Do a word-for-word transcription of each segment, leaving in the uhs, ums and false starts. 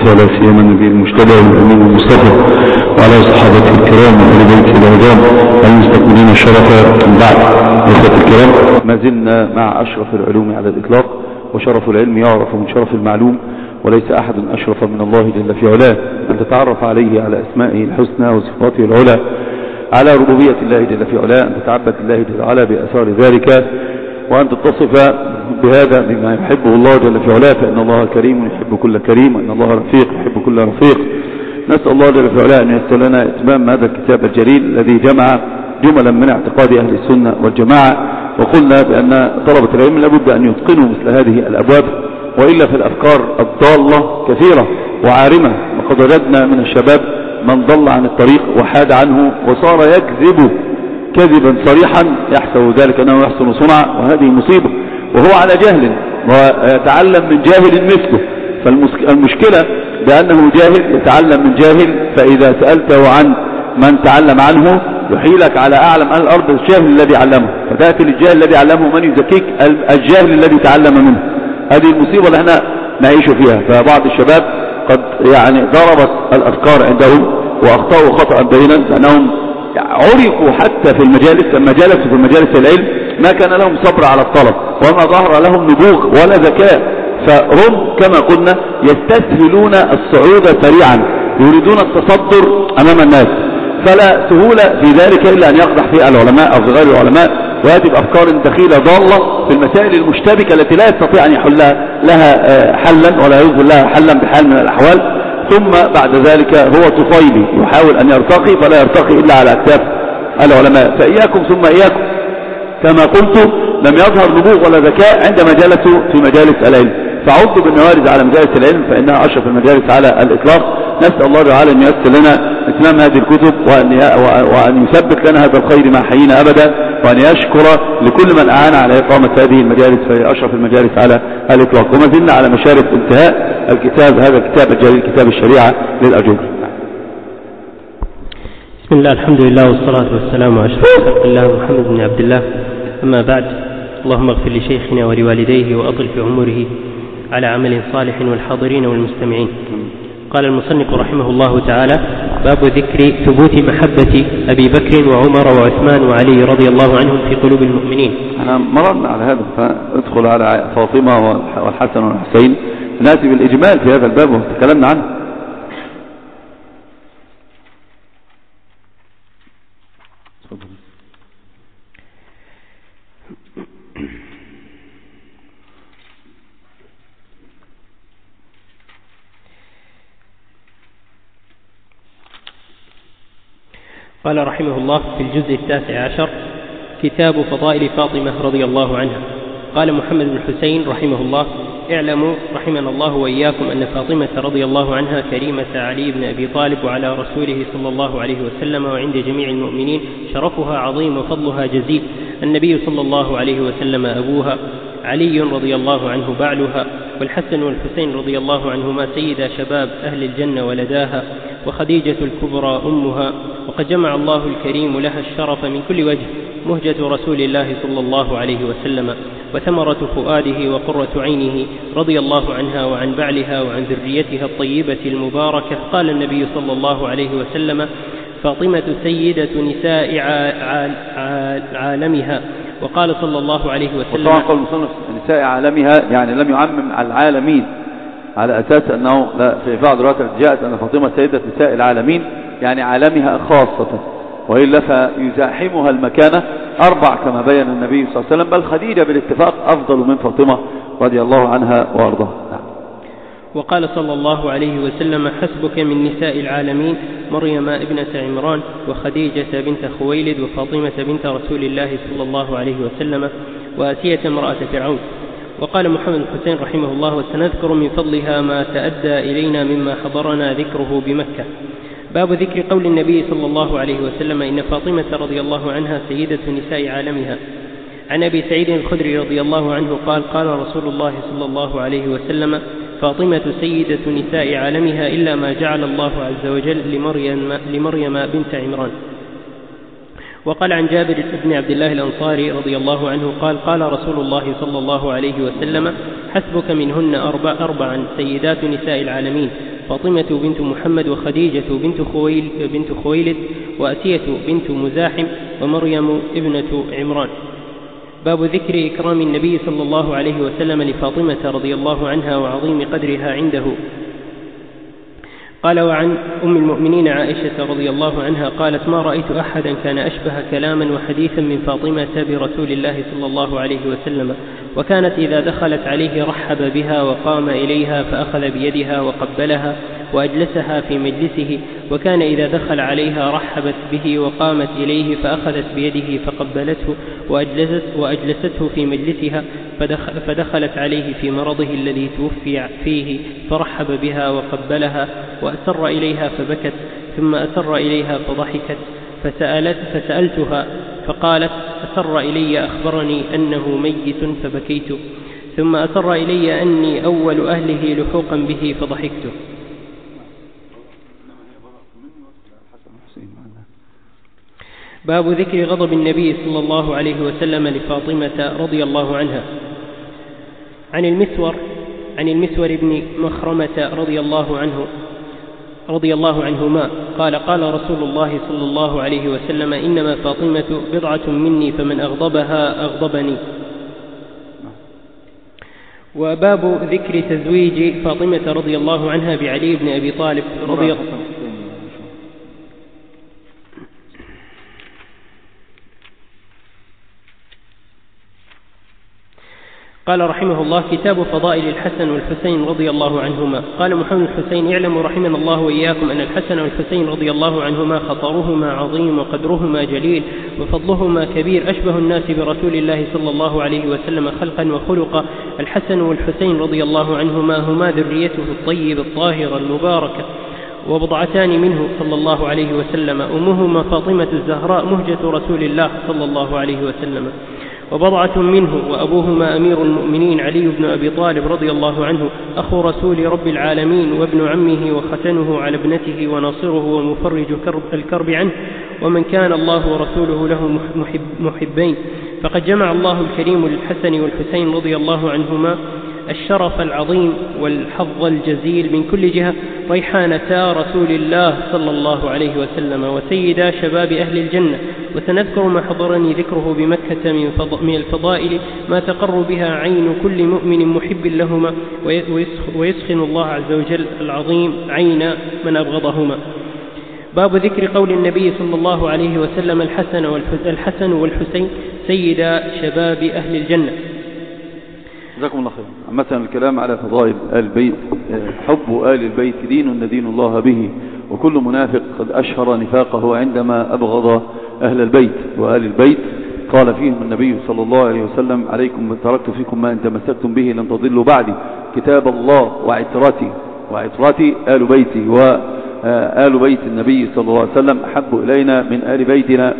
ولا سيما النبي المجتبى والأمين المصطفى وعلى صحابته الكرام وآل بيته العظام المستكملين الشرف. بعد إخوة الكرام، ما زلنا مع أشرف العلوم على الإطلاق، وشرف العلم يعرف من شرف المعلوم، وليس أحد أشرف من الله جل في علاه، أن تتعرف عليه على أسمائه الحسنى وصفاته العلى، على ربوبية الله جل في علاه، أن تتعبد الله جل وعلا بأثار ذلك، وأن تتصف بهذا بما يحبه الله جل في علاه، فإن الله كريم يحب كل كريم، وإن الله رفيق يحب كل رفيق. نسأل الله جل في علاه أن ييسر لنا إتمام هذا الكتاب الجليل الذي جمع جملا من اعتقاد أهل السنة والجماعة. وقلنا بأن طلبة العلم لابد أن يتقنوا مثل هذه الأبواب، وإلا في الأفكار الضالة كثيرة وعارمة، وقد وجدنا من الشباب من ضل عن الطريق وحاد عنه وصار يكذب كذبا صريحا يحسب ذلك أنه يحسن صنعا، وهذه مصيبة، وهو على جهل ويتعلم من جاهل مثله. فالمشكلة بأنه جاهل يتعلم من جاهل، فإذا سألته عن من تعلم عنه يحيلك على أعلم أهل الأرض الجاهل الذي علمه، فتأتي للجاهل الذي علمه من يزكيك الجاهل الذي تعلم منه. هذه المصيبة اللي احنا نعيش فيها. فبعض الشباب قد يعني ضربت الأفكار عندهم وأخطأوا خطأ بينا، لأنهم عرفوا حتى في المجالس، لما جلسوا في مجالس العلم ما كان لهم صبر على الطلب، وما ظهر لهم نبوغ ولا ذكاء، فهم كما قلنا يستسهلون الصعود سريعا، يريدون التصدر أمام الناس، فلا سهولة في ذلك إلا أن يقدح فيه العلماء أو غير العلماء، ويأتي بأفكار دخيلة ضالة في المسائل المشتبكة التي لا يستطيع أن يحلها لها حلا ولا يوجد لها حلا بحال من الأحوال. ثم بعد ذلك هو طفيلي يحاول أن يرتقي فلا يرتقي إلا على أكتاف العلماء. فإياكم ثم إياكم، كما قلت لم يظهر نبوغ ولا ذكاء عندما جلسوا في مجالس العلم، فعضوا بالنوارز على مجالس العلم فإنها أشرف المجالس على الإطلاق. نسأل الله تعالى أن ييسر لنا إتمام هذه الكتب، وأن وأن يثبت لنا هذا الخير مع حينا أبدا، وأن يشكر لكل من أعان على إقامة هذه المجالس، فهي أشرف المجالس على الإطلاق. وما زلنا على مشارف انتهاء الكتاب، هذا الكتاب الجليل كتاب الشريعة للأجور. بسم الله، الحمد لله والصلاة والسلام على أشرف خلق الله محمد بن عبد الله، أما بعد. اللهم اغفر لشيخنا ولوالديه وأطل في عمره على عمل صالح والحاضرين والمستمعين. قال المصنف رحمه الله تعالى: باب ذكر ثبوت محبة أبي بكر وعمر وعثمان وعلي رضي الله عنهم في قلوب المؤمنين. أنا مررنا على هذا، فادخل على فاطمة والحسن والحسين، نأتي بالإجمال في هذا الباب وتكلمنا عنه. قال رحمه الله في الجزء التاسع عشر: كتاب فضائل فاطمة رضي الله عنها. قال محمد بن حسين رحمه الله: اعلموا رحمنا الله وإياكم أن فاطمة رضي الله عنها كريمة علي بن أبي طالب وعلى رسوله صلى الله عليه وسلم وعند جميع المؤمنين شرفها عظيم وفضلها جزيل. النبي صلى الله عليه وسلم أبوها، علي رضي الله عنه بعلها، والحسن والحسين رضي الله عنهما سيدا شباب أهل الجنة ولداها، وخديجة الكبرى أمها. وقد جمع الله الكريم لها الشرف من كل وجه، مهجة رسول الله صلى الله عليه وسلم وثمرة فؤاده وقرة عينه، رضي الله عنها وعن بعلها وعن ذريتها الطيبة المباركة. قال النبي صلى الله عليه وسلم: فاطمة سيدة نساء عالمها. وقال صلى الله عليه وسلم: وطبعا قال المصنف نساء عالمها، يعني لم يعمم على العالمين، على أساس أنه في بعض الروايات جاءت أن فاطمة سيدة نساء العالمين، يعني عالمها خاصة، وإلا فيزاحمها المكانة أربع كما بين النبي صلى الله عليه وسلم، بل خديجة بالاتفاق أفضل من فاطمة رضي الله عنها وأرضاها. وقال صلى الله عليه وسلم: حسبك من نساء العالمين مريم ابنة عمران وخديجة بنت خويلد وفاطمة بنت رسول الله صلى الله عليه وسلم وآسية امرأة فرعون. وقال محمد حسين رحمه الله: وسنذكر من فضلها ما تأدى إلينا مما حضرنا ذكره بمكة. باب ذكر قول النبي صلى الله عليه وسلم: إن فاطمة رضي الله عنها سيدة نساء عالمها. عن أبي سعيد الخدري رضي الله عنه قال: قال رسول الله صلى الله عليه وسلم: فاطمة سيدة نساء عالمها إلا ما جعل الله عز وجل لمريم, لمريم بنت عمران. وقال عن جابر بن عبد الله الأنصاري رضي الله عنه قال: قال رسول الله صلى الله عليه وسلم: حسبك منهن أربع أربعا سيدات نساء العالمين: فاطمة بنت محمد وخديجة بنت خويل بنت خويلد وأسية بنت مزاحم ومريم ابنة عمران. باب ذكر إكرام النبي صلى الله عليه وسلم لفاطمة رضي الله عنها وعظيم قدرها عنده. قال: وعن أم المؤمنين عائشة رضي الله عنها قالت: ما رأيت أحدا كان أشبه كلاما وحديثا من فاطمة برسول الله صلى الله عليه وسلم، وكانت إذا دخلت عليه رحب بها وقام إليها فأخذ بيدها وقبلها وأجلسها في مجلسه، وكان إذا دخل عليها رحبت به وقامت إليه فأخذت بيده فقبلته وأجلست وأجلسته في مجلسها، فدخلت عليه في مرضه الذي توفي فيه فرحب بها وقبلها وأسر إليها فبكت، ثم أسر إليها فضحكت، فسألت فسألتها فقالت: أسر إلي أخبرني أنه ميت فبكيت، ثم أسر إلي أني أول أهله لحوقا به فضحكت. باب ذكر غضب النبي صلى الله عليه وسلم لفاطمة رضي الله عنها. عن المسور عن المسور بن مخرمة رضي الله عنه رضي الله عنهما قال: قال رسول الله صلى الله عليه وسلم: إنما فاطمة بضعة مني فمن أغضبها أغضبني. وباب ذكر تزويج فاطمة رضي الله عنها بعلي بن أبي طالب رضي الله عنه. قال رحمه الله: كتاب فضائل الحسن والحسين رضي الله عنهما. قال محمد الحسين: اعلموا رحمنا الله وإياكم أن الحسن والحسين رضي الله عنهما خطرهما عظيم وقدرهما جليل وفضلهما كبير، أشبه الناس برسول الله صلى الله عليه وسلم خلقا وخلقا. الحسن والحسين رضي الله عنهما هما ذريته الطيب الطاهرة المباركة، وبضعتان منه صلى الله عليه وسلم، أمهما فاطمة الزهراء مهجة رسول الله صلى الله عليه وسلم، وبضعة منه، وأبوهما أمير المؤمنين علي بن أبي طالب رضي الله عنه أخو رسول رب العالمين وابن عمه وختنه على ابنته وناصره ومفرج الكرب عنه، ومن كان الله ورسوله له محب محبين. فقد جمع الله الكريم للحسن والحسين رضي الله عنهما الشرف العظيم والحظ الجزيل من كل جهة، ريحانتا رسول الله صلى الله عليه وسلم وسيدا شباب أهل الجنة. وسنذكر ما حضرني ذكره بمكة من الفضائل ما تقر بها عين كل مؤمن محب لهما، ويسخن الله عز وجل العظيم عين من أبغضهما. باب ذكر قول النبي صلى الله عليه وسلم: الحسن والحسين سيدا شباب أهل الجنة. جزاكم الله خير. مثلا الكلام على فضائل آل البيت: حب آل البيت دين ندين الله به، وكل منافق قد أشهر نفاقه عندما أبغض أهل البيت وآل البيت. قال فيهم النبي صلى الله عليه وسلم: عليكم تركت فيكم ما إن تمسكتم به لن تضلوا بعدي، كتاب الله وعترتي وعترتي آل بيتي. وآل بيت النبي صلى الله عليه وسلم أحب إلينا من آل بيتنا،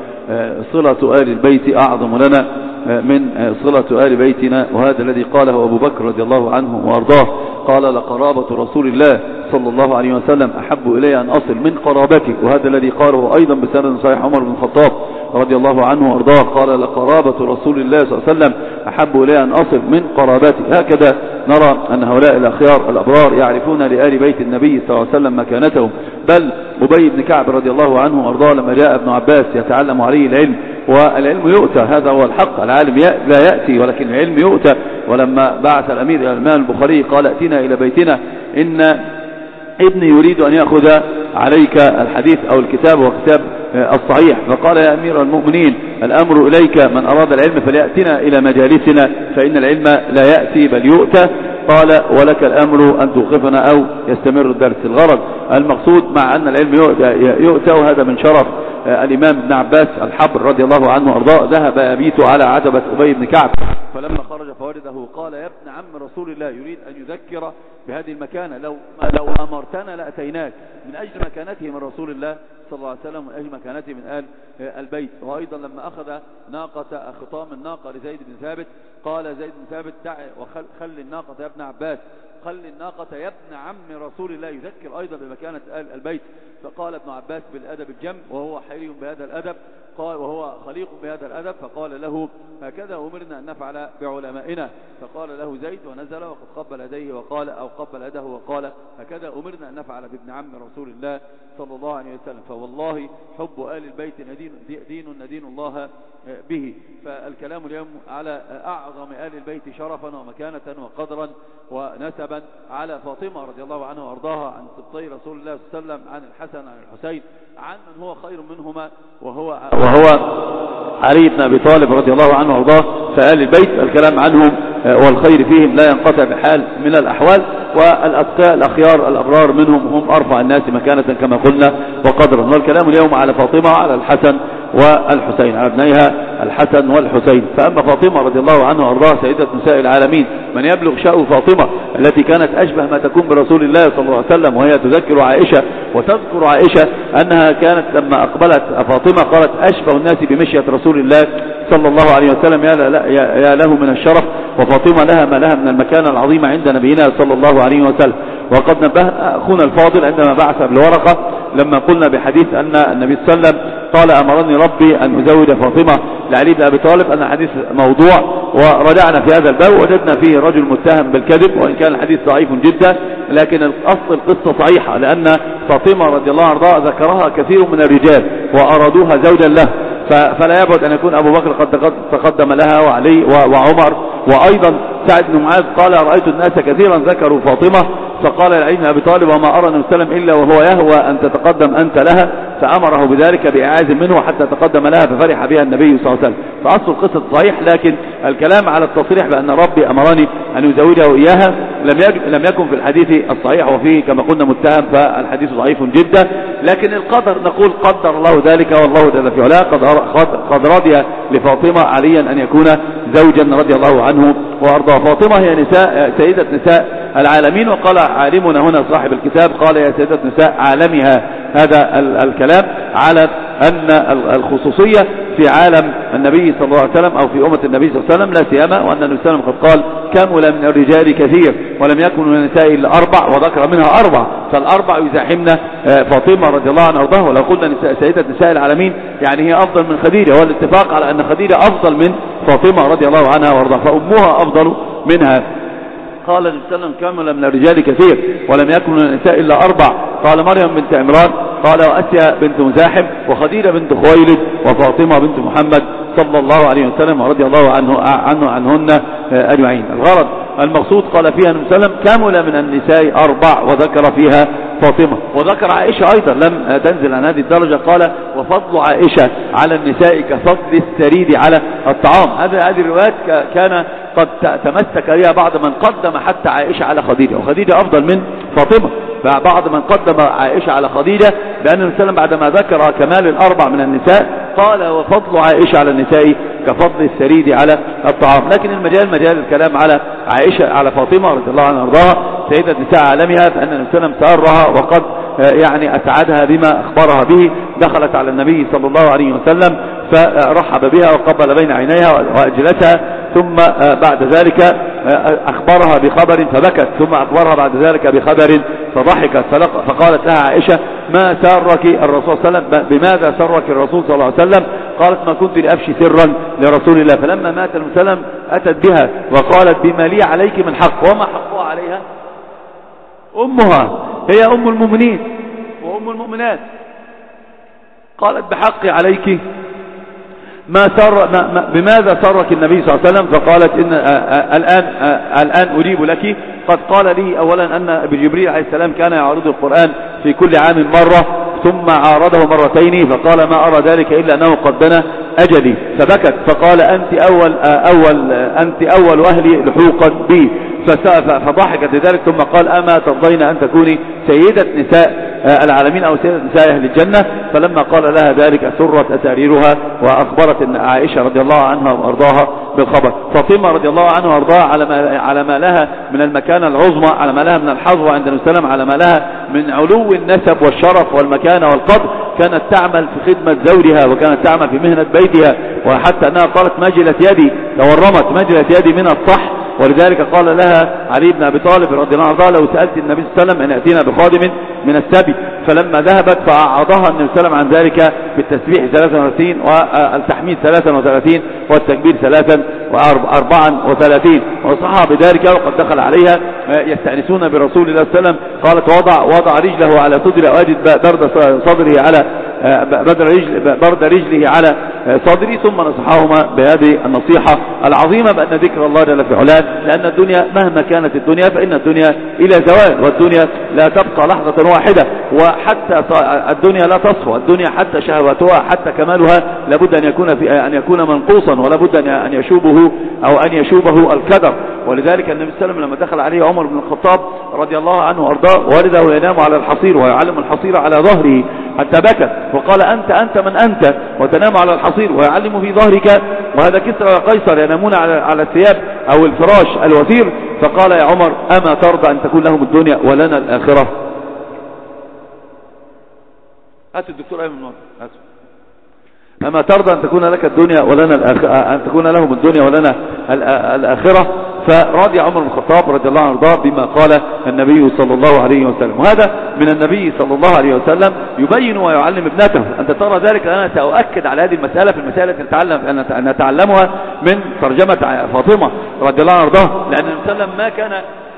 وصلة آل البيت أعظم لنا من صلة آل بيتنا. وهذا الذي قاله أبو بكر رضي الله عنه وأرضاه، قال: لقرابة رسول الله صلى الله عليه وسلم أحب إلي أن أصل من قرابتك. وهذا الذي قاله أيضا بسند صحيح عمر بن الخطاب رضي الله عنه وأرضاه، قال: لقرابة رسول الله صلى الله عليه وسلم أحب إلي أن أصل من قرابتك. هكذا نرى أن هؤلاء الأخيار الأبرار يعرفون لآل بيت النبي صلى الله عليه وسلم مكانتهم. بل أبي بن كعب رضي الله عنه وأرضاه لما جاء ابن عباس يتعلم عليه العلم، والعلم يؤتى، هذا هو الحق، العالم لا يأتي ولكن العلم يؤتى. ولما بعث الأمير إلى الإمام البخاري قال: ائتنا إلى بيتنا إن ابني يريد أن يأخذ عليك الحديث أو الكتاب وكتاب الصحيح. فقال: يا أمير المؤمنين الأمر إليك، من أراد العلم فليأتنا إلى مجالسنا فإن العلم لا يأتي بل يؤتى. قال: ولك الأمر أن توقفنا أو يستمر الدرس. الغرض المقصود مع أن العلم يؤتى، وهذا من شرف الإمام ابن عباس الحبر رضي الله عنه وأرضاه. ذهب يبيت على عتبة أبي بن كعب، فلما خرج فوجده قال: يا ابن عم رسول الله، يريد أن يذكر بهذه المكانة، لو, لو أمرتنا لأتيناك، من أجل مكانته من رسول الله صلى الله عليه وسلم وأهل مكانته من آل البيت. وأيضا لما أخذ ناقة خطام الناقة لزيد بن ثابت قال زيد بن ثابت وخل الناقة يا ابن عباس، خل الناقة يا ابن عم رسول الله، يذكر أيضا بمكانة آل البيت. فقال ابن عباس بالأدب الجم وهو حري بهذا الأدب، قال وهو خليق بهذا الأدب، فقال له هكذا أمرنا أن نفعل بعلمائنا. فقال له زيد ونزل وقد قبل يديه وقال أو قبل يده وقال هكذا أمرنا أن نفعل بابن عم رسول الله صلى الله عليه وسلم. فوالله حب آل البيت دين, دين ندين الله به. فالكلام اليوم على أعظم آل البيت شرفا ومكانة وقدرا ونسبا على فاطمة رضي الله عنها وارضاها، عن سبطي رسول الله صلى الله عليه وسلم، عن الحسن عن الحسين، عن من هو خير منهما وهو وهو علي بن أبي طالب رضي الله عنه وارضاه. فآل البيت الكلام عنهم والخير فيهم لا ينقطع بحال من الأحوال، والأتقياء الأخيار الأبرار منهم هم أرفع الناس مكانة كما قلنا وقدرا. والكلام اليوم على فاطمة وعلى الحسن والحسين، على ابنيها الحسن والحسين. فأما فاطمة رضي الله عنها وارضاها سيدة نساء العالمين، من يبلغ شأن فاطمة التي كانت أشبه ما تكون برسول الله صلى الله عليه وسلم، وهي تذكر عائشة وتذكر عائشة أنها كانت لما أقبلت فاطمة قالت أشبه الناس بمشية رسول الله صلى الله عليه وسلم، يا له من الشرف، وفاطمة لها ما لها من المكانة العظيمة عند نبينا صلى الله عليه وسلم. وقد نبه أخونا الفاضل عندما بعث بالورقة لما قلنا بحديث أن النبي صلى الله عليه وسلم قال أمرني ربي أن أزوج فاطمة لعلي بن أبي طالب، أن الحديث موضوع، ورجعنا في هذا الباب وجدنا فيه رجل متهم بالكذب، وإن كان الحديث ضعيف جدا، لكن الأصل القصة صحيحة، لأن فاطمة رضي الله عنها ذكرها كثير من الرجال وأرادوها زوجا له، فلا يبعد أن يكون أبو بكر قد تقدم لها وعلي وعمر. وأيضا سعد بن معاذ قال رأيت الناس كثيرا ذكروا فاطمة، فقال لعلي بن أبي طالب وما أرى النبي صلى الله عليه وسلم إلا وهو يهوى أن تتقدم أنت لها، فأمره بذلك بإعاز منه حتى تقدم لها ففرح بها النبي صلى الله عليه وسلم. فأصل القصة صحيح، لكن الكلام على التصريح بأن ربي أمرني أن يزوجه إياها لم يكن في الحديث الصحيح، وفيه كما قلنا متهم، فالحديث ضعيف جدا. لكن القدر نقول قدر الله ذلك، والله جل في علاه قد رضي لفاطمة عليا أن يكون زوجا رضي الله عنه وأرضاه. فاطمة هي نساء سيدة نساء العالمين، وقال عالمنا هنا صاحب الكتاب قال يا سيدة نساء عالمها، هذا الكلام على أن الخصوصية في عالم النبي صلى الله عليه وسلم أو في أمة النبي صلى الله عليه وسلم لا سيما، وأن النبي صلى الله عليه وسلم قد قال كمل من الرجال كثير ولم يكن من النساء إلا أربع، وذكر منها أربع، فالأربع يزاحمنا فاطمة رضي الله عنها وارضاها. ولو قلنا نساء سيدة نساء العالمين يعني هي أفضل من خديجة، هو الاتفاق على أن خديجة أفضل من فاطمة رضي الله عنها وارضاها، فأمها أفضل منها. قال النبي صلى الله عليه وسلم كمل من الرجال كثير ولم يكن من النساء إلا أربع، قال مريم بنت عمران، قال وأسيا بنت مزاحم، وخديجة بنت خويلد، وفاطمة بنت محمد صلى الله عليه وسلم ورضي الله عنه عنه عنهن أجمعين. الغرض المقصود قال فيها النبي صلى الله عليه وسلم كمل من النساء أربع، وذكر فيها فاطمة، وذكر عائشة أيضا لم تنزل عن هذه الدرجة، قال وفضل عائشة على النساء كفضل السريد على الطعام. هذه الروايات كان قد تمسك بها بعض من قدم حتى عائشة على خديجة، وخديجة أفضل من فاطمة، فبعض من قدم عائشة على خديجة بأن النبي صلى الله عليه وسلم بعدما ذكر كمال الأربع من النساء قال وفضل عائشة على النساء كفضل السريد على الطعام. لكن المجال مجال الكلام على عائشة على فاطمة رضي الله عنها وارضاها سيدة نساء عالمها، فأن النبي صلى الله عليه وسلم سارها وقد يعني أسعدها بما أخبرها به. دخلت على النبي صلى الله عليه وسلم فرحب بها وقبل بين عينيها وأجلسها، ثم بعد ذلك أخبرها بخبر فبكت، ثم أخبرها بعد ذلك بخبر فضحكت، فقالت لها عائشة ما سارك الرسول صلى الله عليه وسلم، بماذا سرك الرسول صلى الله عليه وسلم؟ قالت ما كنت لأفشي سرا لرسول الله. فلما مات النبي صلى الله عليه وسلم أتت بها وقالت بما لي عليك من حق. وما حقها عليها؟ أمها، هي أم المؤمنين وأم المؤمنات. قالت بحقي عليك ما سر ما ما بماذا سرك النبي صلى الله عليه وسلم؟ فقالت إن الآن الآن أجيب لك. قد قال لي أولا أن جبريل عليه السلام كان يعرض القرآن في كل عام مرة، ثم عارضه مرتين، فقال ما أرى ذلك إلا أنه قد دنا أجلي، فبكت. فقال أنت أول أول أنت أول أهلي لحوقا بي، فضحكت لذلك. ثم قال أما ترضين أن تكوني سيدة نساء العالمين أو سيدة نساء أهل الجنة؟ فلما قال لها ذلك سرت أساريرها، وأخبرت أن عائشة رضي الله عنها وأرضاها بالخبر. فاطمة رضي الله عنها وأرضاها على ما على ما لها من المكانة العظمى، على ما لها من الحظوة عند النبي صلى الله عليه وسلم، على ما لها من علو النسب والشرف والمكانة والقدر، كانت تعمل في خدمة زوجها وكانت تعمل في مهنة بيتها، وحتى أنها قالت مجلت يدي تورمت مجلت يدي من الصح. ولذلك قال لها علي بن أبي طالب رضي الله عنه لو سألت النبي صلى الله عليه وسلم أن يأتينا بخادم من السبي، فلما ذهبت فأعاضها النبي صلى الله عليه وسلم عن ذلك بالتسبيح ثلاثة وثلاثين والتحميد ثلاثة وثلاثين والتكبير ثلاثة وأربعة وثلاثين، وصحها بذلك وقد دخل عليها يستأنسون برسول الله صلى الله عليه وسلم. قالت وضع وضع رجله على صدري وأجد برد صدره على برد رجل برد رجله على صدري، ثم نصحهما بهذه النصيحة العظيمة بأن ذكر الله جل في علاه، لأن الدنيا مهما كانت الدنيا فإن الدنيا إلى زوال، والدنيا لا تبقى لحظة واحدة، وحتى الدنيا لا تصفى، الدنيا حتى شهواتها حتى كمالها لابد أن يكون في أن يكون منقوصا، ولا بد أن يشوبه أو أن يشوبه الكدر. ولذلك النبي صلى الله عليه وسلم لما دخل عليه عمر بن الخطاب رضي الله عنه وارضاه والده ينام على الحصير ويعلم الحصير على ظهره حتى بكى وقال أنت أنت من أنت وتنام على الحصير ويعلم في ظهرك، وهذا كسرى وقيصر ينامون على على الثياب أو الفراش الوثير. فقال يا عمر أما ترضى أن تكون لهم الدنيا ولنا الآخرة؟ هات الدكتور أيمن نور. أما ترضى أن تكون لك الدنيا ولنا الآخرة، أن تكون لهم الدنيا ولنا الآخرة؟ فرضي عمر بن الخطاب رضي الله عنه بما قال النبي صلى الله عليه وسلم، وهذا من النبي صلى الله عليه وسلم يبين ويعلم ابنته. أنت ترى ذلك، أنا سأؤكد على هذه المسألة في المسألة التي نتعلم أن نتعلمها من ترجمة فاطمة رضي الله عنها، لأن النبي صلى الله عليه وسلم ما كان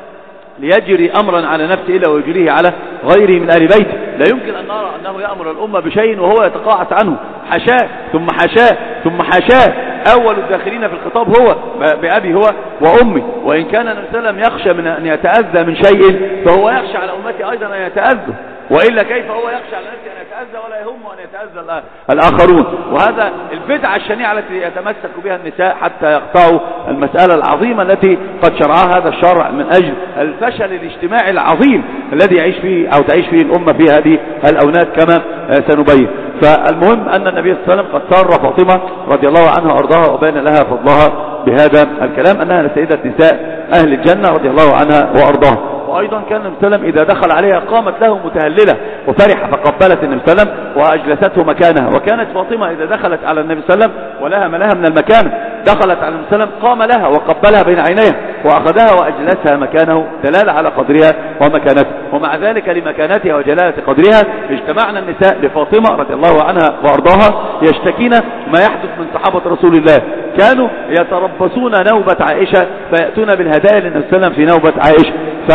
ليجري أمرا على نفسه إلا ويجريه على غيره من آل بيته. لا يمكن أن نرى أنه يأمر الأمة بشيء وهو يتقاعس عنه، حشاه ثم حشاه ثم حشاه. أول الداخلين في الخطاب هو بأبي هو وأمي، وإن كان النبي صلى الله عليه وسلم يخشى من أن يتأذى من شيء فهو يخشى على أمتي أيضا أن يتأذى، وإلا كيف هو يخشى على نفسه أن يتأذى ولا يهمه أن يتأذى الآخرون. وهذا البدعة الشنيعة التي يتمسك بها النساء حتى يقطعوا المسألة العظيمة التي قد شرعها هذا الشرع من أجل الفشل الاجتماعي العظيم الذي يعيش فيه أو تعيش فيه الأمة في هذه الأونات كما سنبين. فالمهم أن النبي صلى الله عليه وسلم قد سار فاطمة رضي الله عنها وأرضاها وبين لها فضلها بهذا الكلام أنها سيدة نساء أهل الجنة رضي الله عنها وأرضاها. وأيضا كان النبي صلى الله عليه وسلم إذا دخل عليها قامت له متهللة وفرحة فقبلت النبي صلى الله عليه وسلم وأجلسته مكانها. وكانت فاطمة إذا دخلت على النبي صلى الله عليه وسلم ولها ملها من المكان دخلت على النبي صلى الله عليه وسلم قام لها وقبلها بين عينيها وأخذها وأجلسها مكانه دلالة على قدرها ومكانتها. ومع ذلك لمكانتها وجلالة قدرها اجتمعنا النساء لفاطمة رضي الله عنها وأرضاها يشتكين ما يحدث من صحابة رسول الله، كانوا يتربصون نوبة عائشة فيأتون بالهدايا للنبي صلى الله عليه وسلم في نوبة عائشة.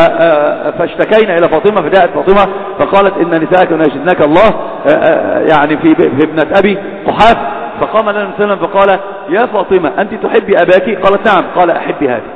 فاشتكينا إلى فاطمة فجاءت فاطمة فقالت إن نساءك يناشدناك الله يعني في, في ابنة أبي قحاف. فقام لنا النبي صلى الله عليه وسلم فقال يا فاطمة أنت تحبي أباك؟ قالت نعم. قال أحبي هذه.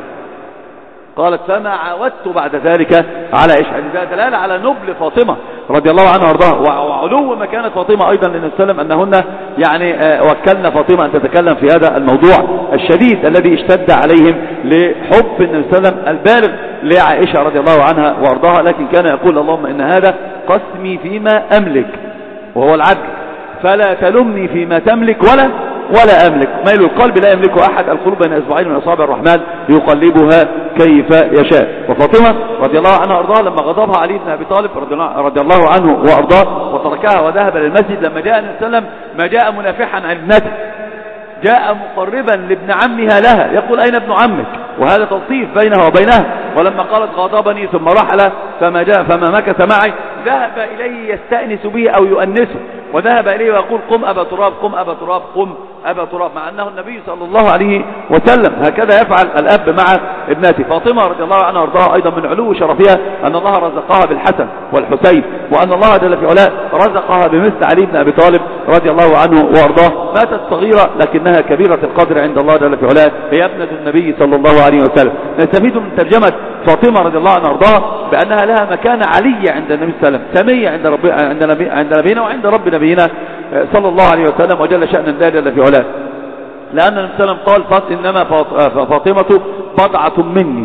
قالت فما عاودت بعد ذلك على إيش؟ هذا دلالة على نبل فاطمة رضي الله عنها وارضاها وعلو مكانة فاطمة أيضا للنبي صلى الله عليه وسلم، أنهن يعني وكلنا فاطمة أن تتكلم في هذا الموضوع الشديد الذي اشتد عليهم لحب النبي صلى الله عليه وسلم البالغ لعائشة رضي الله عنها وارضاها. لكن كان يقول اللهم إن هذا قسمي فيما أملك وهو العدل، فلا تلمني فيما تملك ولا ولا أملك. ميل القلب لا يملكه أحد، القلوب بين أصبعين من أصابع الرحمن يقلبها كيف يشاء. وفاطمة رضي الله عنها وأرضاها لما غضبها علي بن أبي طالب رضي الله عنه وأرضاه وتركها وذهب للمسجد، لما جاء النبي صلى الله عليه وسلم ما جاء منافحا عن ابنته، جاء مقربا لابن عمها لها يقول أين ابن عمك؟ وهذا تلطيف بينها وبينها. ولما قالت غضبني ثم رحل فما جاء فما مكث معي، ذهب إليه يستأنس به أو يؤنسه، وذهب إليه ويقول قم أبا تراب قم أبا تراب قم أبا تراب، مع أنه النبي صلى الله عليه وسلم. هكذا يفعل الأب مع ابنته. فاطمة رضي الله عنها وارضاها أيضا من علو شرفها أن الله رزقها بالحسن والحسين، وأن الله جل في علاه رزقها بمثل علي بن أبي طالب رضي الله عنه وارضاه. ماتت صغيرة لكنها كبيرة القدر عند الله جل في علاه، هي ابنة النبي صلى الله عليه وسلم. نستفيد من ترجمة فاطمة رضي الله عنها وارضاها بأنها لها مكانة علية عند النبي صلى الله عليه وسلم، سمية عند رب عند نبي عند نبينا وعند رب نبينا صلى الله عليه وسلم، وجل شأن الله جل في علاه. لأن النبي صلى الله عليه وسلم قال إنما فاطمة بضعة مني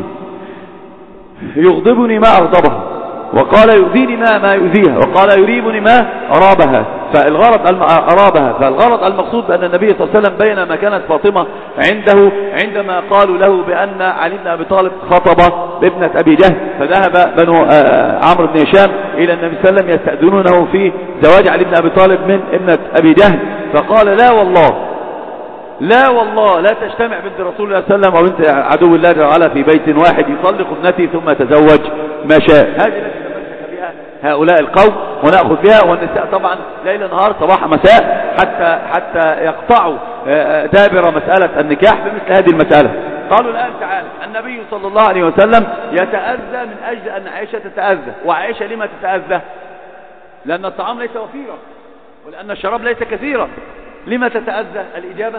يغضبني ما أغضبها، وقال يؤذيني ما ما يؤذيها، وقال يريبني ما أرابها، فالغرض أرابها. فالغرض المقصود بأن النبي صلى الله عليه وسلم بين ما كانت فاطمة عنده عندما قالوا له بأن علي بن أبي طالب خطب بابنة أبي جهل، فذهب بنو عمرو بن هشام إلى النبي صلى الله عليه وسلم يستأذنونه في زواج علي بن أبي طالب من ابنة أبي جهل، فقال لا والله لا والله لا تجتمع بنت رسول الله صلى الله عليه وسلم وبنت عدو الله تعالى في بيت واحد، يطلق ابنتي ثم يتزوج ما شاء. هذه التي تمسك بها هؤلاء القوم ونأخذ بها، والنساء طبعا ليل نهار صباح مساء حتى حتى يقطعوا دابر مسألة النكاح بمثل هذه المسألة. قالوا الآن تعالى النبي صلى الله عليه وسلم يتأذى من أجل أن عائشة تتأذى. وعائشة لما تتأذى؟ لأن الطعام ليس وفيرا ولأن الشراب ليس كثيرا. لما تتأذى؟ الإجابة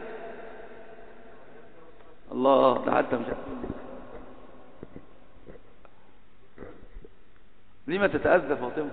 الله ده حتى مش لما تتأذى فاطمة؟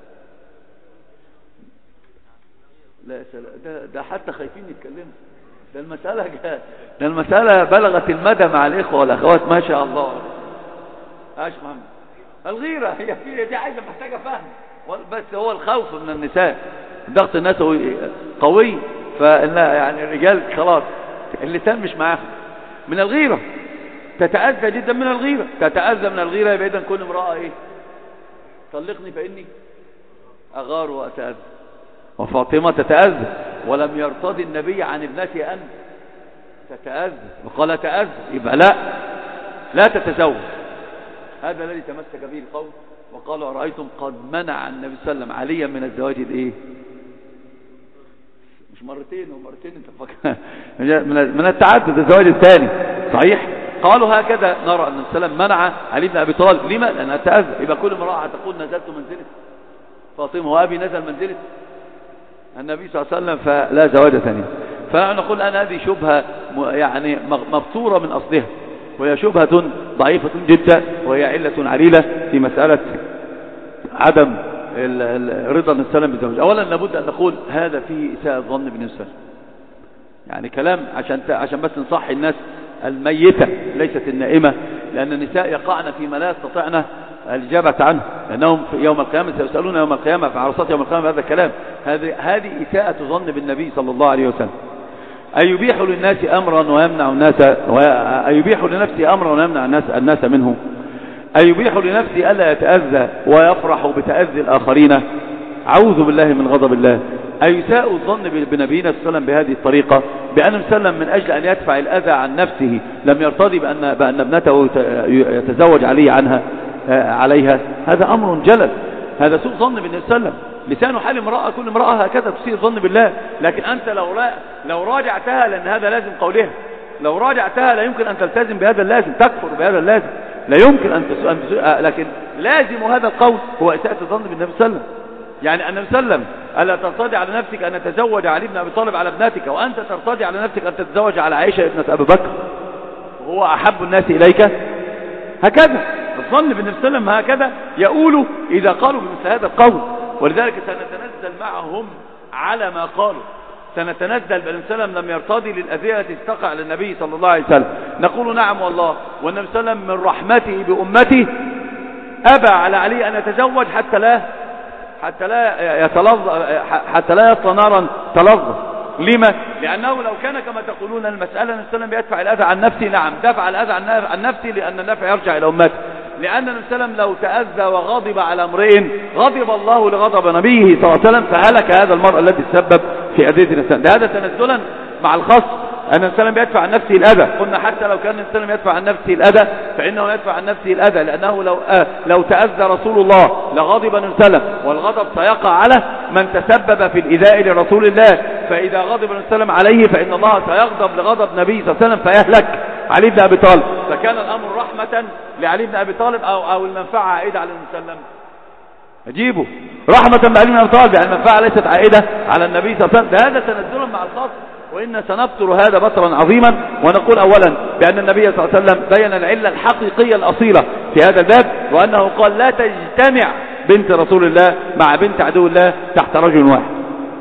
لا سلام، ده, ده حتى خايفين يتكلموا. ده المسألة جاء. ده المسألة بلغت المدى مع الإخوة والأخوات ما شاء الله. ايش محمد؟ الغيرة هي هي دي عايزة محتاجة فهم، بس هو الخوف من النساء. ضغط الناس قوي، فإن يعني الرجال خلاص اللسان مش معاهم من الغيرة. تتأذى جدا من الغيرة، تتأذى من الغيرة. يبقى إذن كل امرأة إيه؟ طلقني فإني أغار وأتأذى. وفاطمة تتأذى، ولم يرتضي النبي عن ابنته أن تتأذى، وقال تأذى، يبقى لا لا تتزوج. هذا الذي تمسك به القوم وقالوا أرأيتم قد منع النبي صلى الله عليه وسلم عليا من الزواج الإيه؟ مش مرتين ومرتين انت فاكر من التعدد الزواج الثاني صحيح. قالوا هكذا نرى أن السلام منع علي بن أبي طالب. لما؟ لأنها تأذى. يبقى كل امرأة تقول نزلت منزلة فاطمة وأبي نزل منزلة النبي صلى الله عليه وسلم فلا زواج ثاني. فنحن نقول أن هذه شبهة يعني مبتورة من أصلها، وهي شبهة ضعيفة جدا، وهي علة عليلة في مسألة عدم رضا النبي صلى الله عليه وسلم بالزواج. أولا لابد أن نقول هذا فيه إساءة ظن بالنبي صلى الله عليه وسلم، يعني كلام عشان عشان بس نصحي الناس الميتة ليست النائمة، لأن النساء يقعن فيما لا يستطعن الإجابة عنه، لأنهم في يوم القيامة سيسألون يوم القيامة في عرصات يوم القيامة هذا الكلام. هذه هذه إساءة ظن بالنبي صلى الله عليه وسلم. أيبيح للناس أمرا ويمنع الناس، أيبيح لنفسه أمرا ويمنع الناس الناس منه، أيبيح لنفسه ألا يتأذى ويفرح بتأذي الآخرين، أعوذ بالله من غضب الله. أيساء الظن بنبينا صلى الله عليه وسلم بهذه الطريقة، بأن النبي صلى الله عليه وسلم من أجل أن يدفع الأذى عن نفسه لم يرتضي بأن, بأن ابنته يتزوج عليه عنها عليها. هذا أمر جلل، هذا سوء ظن بالنبي صلى الله عليه وسلم. لسان حال امرأة، كل امرأة هكذا تسيء الظن بالله. لكن أنت لو را... لو راجعتها، لأن هذا لازم قولها، لو راجعتها لا يمكن أن تلتزم بهذا اللازم، تكفر بهذا اللازم، لا يمكن أن تسوء. لكن لازم هذا القول هو إساءة الظن بالنبي صلى الله عليه وسلم. يعني النبي صلى الله عليه وسلم ألا ترتضي على نفسك أن تتزوج علي بن أبي طالب على ابنتك، وأنت ترتضي على نفسك أن تتزوج على عائشة ابنة أبي بكر وهو أحب الناس إليك؟ هكذا الظن بالنبي صلى الله عليه وسلم، هكذا يقول إذا قالوا بمثل هذا القول. ولذلك سنتنزل معهم على ما قالوا، سنتنزل بالنبي صلى الله عليه وسلم لم يرتضي للأذية التي تقع للنبي صلى الله عليه وسلم. نقول نعم والله، والنبي صلى الله عليه وسلم من رحمته بأمته أبى على علي أن يتزوج حتى لا حتى لا يتلظ حتى لا يصل نارا تلظى. لما؟ لأنه لو كان كما تقولون المسألة النبي صلى الله عليه وسلم يدفع الأذى عن نفسه، نعم دفع الأذى عن نفسه لأن النفع يرجع إلى أمته. لأن النبي صلى الله عليه وسلم لو تأذى وغضب على امرئ غضب الله لغضب نبيه صلى الله عليه وسلم، فهلك هذا المرء الذي تسبب في أذية الإنسان. ده هذا تنزلا مع الخاص أن النبي صلى الله عليه وسلم يدفع عن نفسه الأذى. قلنا حتى لو كان النبي صلى الله عليه وسلم يدفع عن نفسه الأذى فإنه يدفع عن نفسه الأذى، لأنه لو آه لو تأذى رسول الله لغضب النبي صلى الله عليه وسلم، والغضب سيقع على من تسبب في الإيذاء لرسول الله. فإذا غضب النبي صلى الله عليه وسلم عليه فإن الله سيغضب لغضب نبيه صلى الله عليه وسلم فيهلك علي بن أبي طالب. فكان الأمر رحمة لعلي بن أبي طالب أو, أو المنفعة عائدة على النبي صلى الله عليه وسلم. أجيبه رحمة بعلي بن أبي طالب، يعني المنفعة ليست عائدة على النبي صلى الله عليه وسلم. ده هذا تنزلا مع الخاص، وإن سنبطر هذا بطرا عظيما. ونقول أولا بأن النبي صلى الله عليه وسلم بين العلة الحقيقية الأصيلة في هذا الباب، وأنه قال لا تجتمع بنت رسول الله مع بنت عدو الله تحت رجل واحد.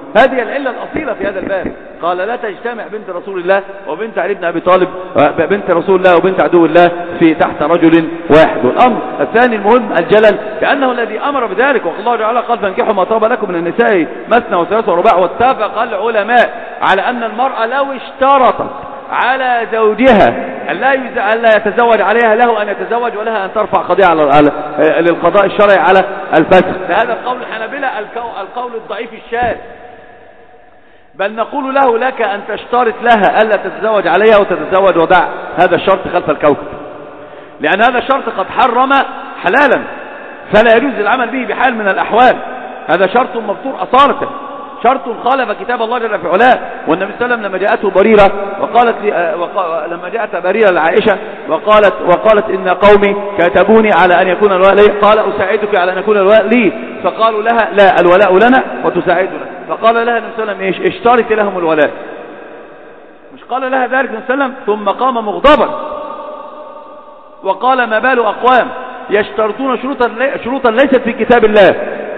هذه العلة الأصيلة في هذا الباب. قال لا تجتمع بنت رسول الله وبنت علي بن أبي طالب، بنت رسول الله وبنت عدو الله في تحت رجل واحد. والأمر الثاني المهم الجلل بأنه الذي أمر بذلك، والله تعالى قال فانكحوا ما طاب لكم من النساء مثنى وثلاث ورباع. واتفق العلماء على أن المرأة لو اشترطت على زوجها ألا يتزوج عليها له أن يتزوج ولها أن ترفع قضية على للقضاء الشرعي على الفسخ. هذا القول الحنابلة القول الضعيف الشاذ، بل نقول له لك أن تشترط لها ألا تتزوج عليها وتتزوج ودع هذا الشرط خلف الكوكب، لأن هذا الشرط قد حرم حلالا فلا يجوز العمل به بحال من الأحوال. هذا شرط مبتور أصالة، شرط خالف كتاب الله جل في علاه. والنبي صلى الله عليه وسلم لما جاءته بريرة وقالت وقال لما جاءت بريرة لعائشة وقالت وقالت إن قومي كاتبوني على أن يكون الولاء لي، قال أساعدك على أن يكون الولاء لي، فقالوا لها لا الولاء لنا وتساعدنا. فقال لها النبي صلى الله عليه وسلم ايش؟ اشترط لهم الولاء. مش قال لها ذلك النبي صلى الله عليه وسلم؟ ثم قام مغضبا وقال ما بال أقوام يشترطون شروطا شروطا ليست في كتاب الله.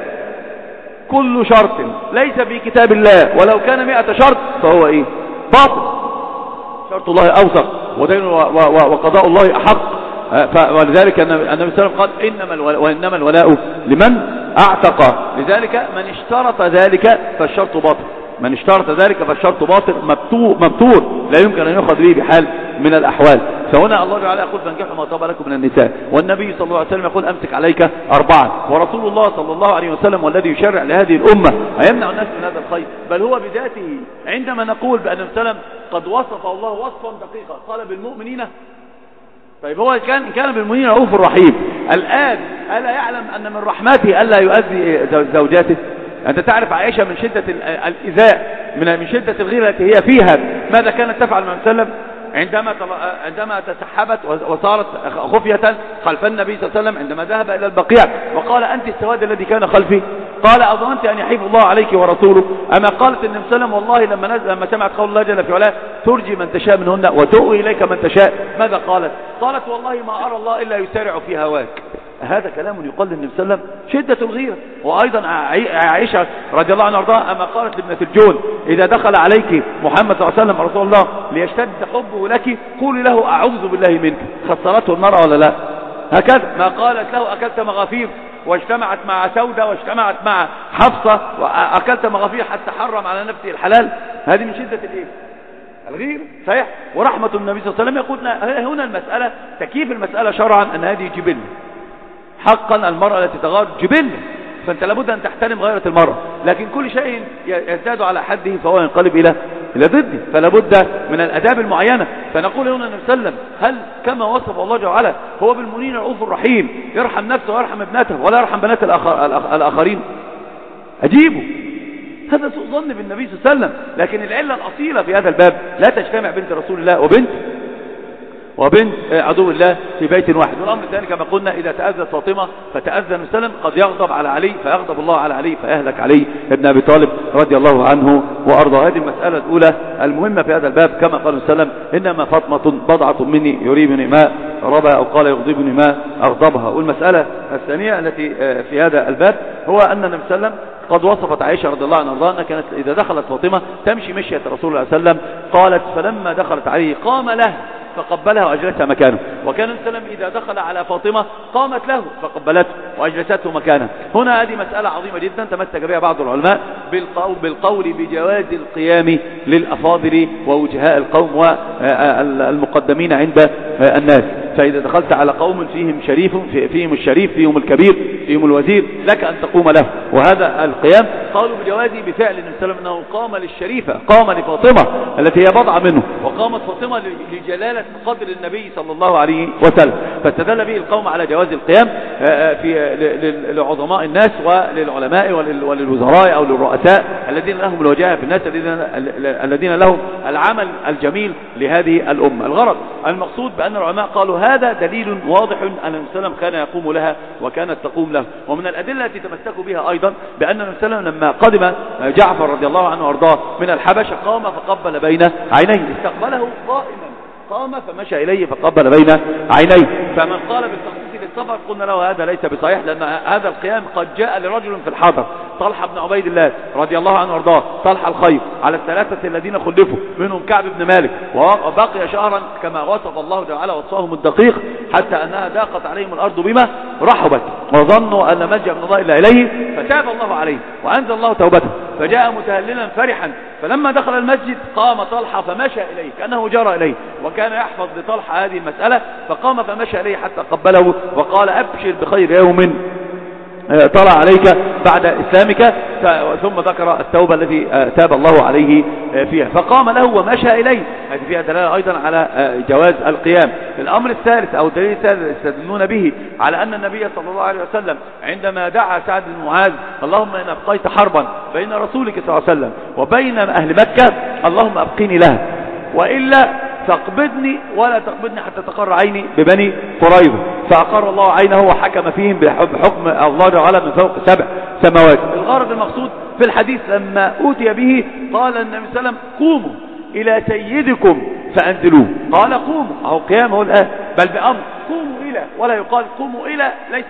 كل شرط ليس في كتاب الله ولو كان مئة شرط فهو ايه؟ باطل. شرط الله اوثق ودين وقضاء الله احق. ولذلك النبي صلى الله عليه وسلم قال انما الولاء وانما الولاء لمن اعتق. لذلك من اشترط ذلك فالشرط باطل، من اشترط ذلك فالشرط باطل مبتور لا يمكن ان يؤخذ به بحال من الاحوال. فهنا الله تعالى يقول فانكحوا ما طاب لكم من النساء، والنبي صلى الله عليه وسلم يقول امسك عليك اربعه، ورسول الله صلى الله عليه وسلم والذي يشرع لهذه الامه هيمنع الناس من هذا الخير، بل هو بذاته. عندما نقول بان النبي صلى الله عليه وسلم قد وصف الله وصفا دقيقا قال بالمؤمنين، طيب هو كان كان بالمؤمنين رؤوف رحيم، الان الا يعلم ان من رحمته الا يؤذي زوجاته؟ أنت تعرف عائشة من شدة الإيذاء من شدة الغيرة التي هي فيها ماذا كانت تفعل مع النبي عندما عندما تسحبت وصارت خفية خلف النبي صلى الله عليه وسلم عندما ذهب إلى البقيع وقال أنت السواد الذي كان خلفي؟ قال أظننت أن يحيف الله عليك ورسوله؟ أما قالت النبي صلى الله عليه وسلم والله لما نزل لما سمعت قول الله جل في علاه ترجي من تشاء منهن وتؤوي إليك من تشاء، ماذا قالت؟ قالت والله ما أرى الله إلا يسارع في هواك. هذا كلام يقال للنبي صلى الله عليه وسلم شدة الغيرة. وأيضا عائشة رضي الله عنها وارضاها أما قالت لابنة الجون إذا دخل عليك محمد صلى الله عليه وسلم رسول الله ليشتد حبه لك قولي له أعوذ بالله منك، خسرته المرأة ولا لا؟ هكذا ما قالت له أكلت مغافير واجتمعت مع سودة واجتمعت مع حفصة وأكلت مغافير حتى حرم على نفسه الحلال. هذه من شدة الإيه؟ الغير صحيح. ورحمة النبي صلى الله عليه وسلم يقول هنا المسألة تكييف المسألة شرعا أن هذه جبلة حقا، المرأة التي تغار جبلة، فأنت لابد أن تحترم غيرة المرأة، لكن كل شيء يزداد على حده فهو ينقلب إلى إلى ضده، فلا بد من الأداب المعينة. فنقول هنا النبي صلى الله عليه وسلم هل كما وصف الله جل وعلا هو بالمؤمنين رؤوف رحيم يرحم نفسه ويرحم ابنته ولا يرحم بنات الآخر الآخرين؟ أجيبوا، هذا سوء ظن بالنبي صلى الله عليه وسلم. لكن العلة الأصيلة في هذا الباب لا تجتمع بنت رسول الله وبنت وبنت عدو الله في بيت واحد. والأمر الثاني كما قلنا إذا تأذت فاطمة فتأذى النبي صلى الله عليه وسلم قد يغضب على علي فيغضب الله على علي فيهلك علي ابن أبي طالب رضي الله عنه وأرضاه. هذه المسألة الأولى المهمة في هذا الباب. كما قال النبي صلى الله عليه وسلم إنما فاطمة بضعة مني يريبني ما ربى أو قال يغضبني ما أغضبها. والمسألة الثانية التي في هذا الباب هو أن النبي صلى الله عليه وسلم قد وصفت عائشة رضي الله عنها وارضاها كانت إذا دخلت فاطمة تمشي مشية رسول الله صلى الله عليه وسلم. قالت فلما دخلت عليه قام له فقبلها وأجلسها مكانه. وكان النبي صلى الله عليه وسلم إذا دخل على فاطمة قامت له فقبلته وأجلسته مكانه. هنا هذه مسألة عظيمة جدا تمسك بها بعض العلماء بالقول, بالقول بجواز القيام للأفاضل ووجهاء القوم والمقدمين عند الناس. فإذا دخلت على قوم فيهم شريف فيهم الشريف فيهم الكبير فيهم الوزير لك أن تقوم له. وهذا القيام قالوا بجوازه بفعل النبي صلى الله عليه وسلم أنه قام للشريفة قام لفاطمة التي هي بضعة منه وقامت فاطمة لجلالة قدر النبي صلى الله عليه وسلم. فاستدل به القوم على جواز القيام في لعظماء الناس وللعلماء وللوزراء أو للرؤساء الذين لهم الوجاهة في الناس الذين لهم العمل الجميل لهذه الأمة. الغرض المقصود بأن العلماء قالوا هذا دليل واضح أن النبي صلى الله عليه وسلم كان يقوم لها وكانت تقوم له. ومن الأدلة التي تمسكوا بها أيضا بأن النبي صلى الله عليه وسلم لما قدم جعفر رضي الله عنه وارضاه من الحبشة قام فقبل بين عينيه استقبله قائما قام فمشى إليه فقبل بين عينيه. فمن قال بالتخصيص للسفر قلنا له هذا ليس بصحيح لأن هذا القيام قد جاء لرجل في الحضر طلحة بن عبيد الله رضي الله عنه وارضاه، طلحة الخير، على الثلاثة الذين خلفوا منهم كعب بن مالك، وبقي شهرا كما وصف الله تعالى وصفهم الدقيق حتى أنها ضاقت عليهم الأرض بما رحبت وظنوا أن ملجأ من الله إلا إليه، فتاب الله عليه وأنزل الله توبته، فجاء متهللا فرحا، فلما دخل المسجد قام طلحة فمشى إليه كأنه جرى إليه، وكان يحفظ لطلحة هذه المسألة، فقام فمشى إليه حتى قبله وقال أبشر بخير يوم طلع عليك بعد إسلامك، ثم ذكر التوبة التي تاب الله عليه فيها، فقام له ومشى إليه. هذه فيها دلالة أيضا على جواز القيام. الأمر الثالث أو الدليل الثالث يستدلون به على أن النبي صلى الله عليه وسلم عندما دعا سعد بن معاذ اللهم إن أبقيت حربا بين رسولك صلى الله عليه وسلم وبين أهل مكة اللهم أبقيني لها، وإلا تقبضني ولا تقبضني حتى تقر عيني ببني قريظة، فأقر الله عينه وحكم فيهم بحكم الله تعالى من فوق سبع سماوات. الغرض المقصود في الحديث لما أوتي به قال النبي صلى الله عليه وسلم قوموا إلى سيدكم فأنزلوه، قال قوموا، أو قيام هو الآن بل بأمر قوموا إلى، ولا يقال قوموا إلى ليس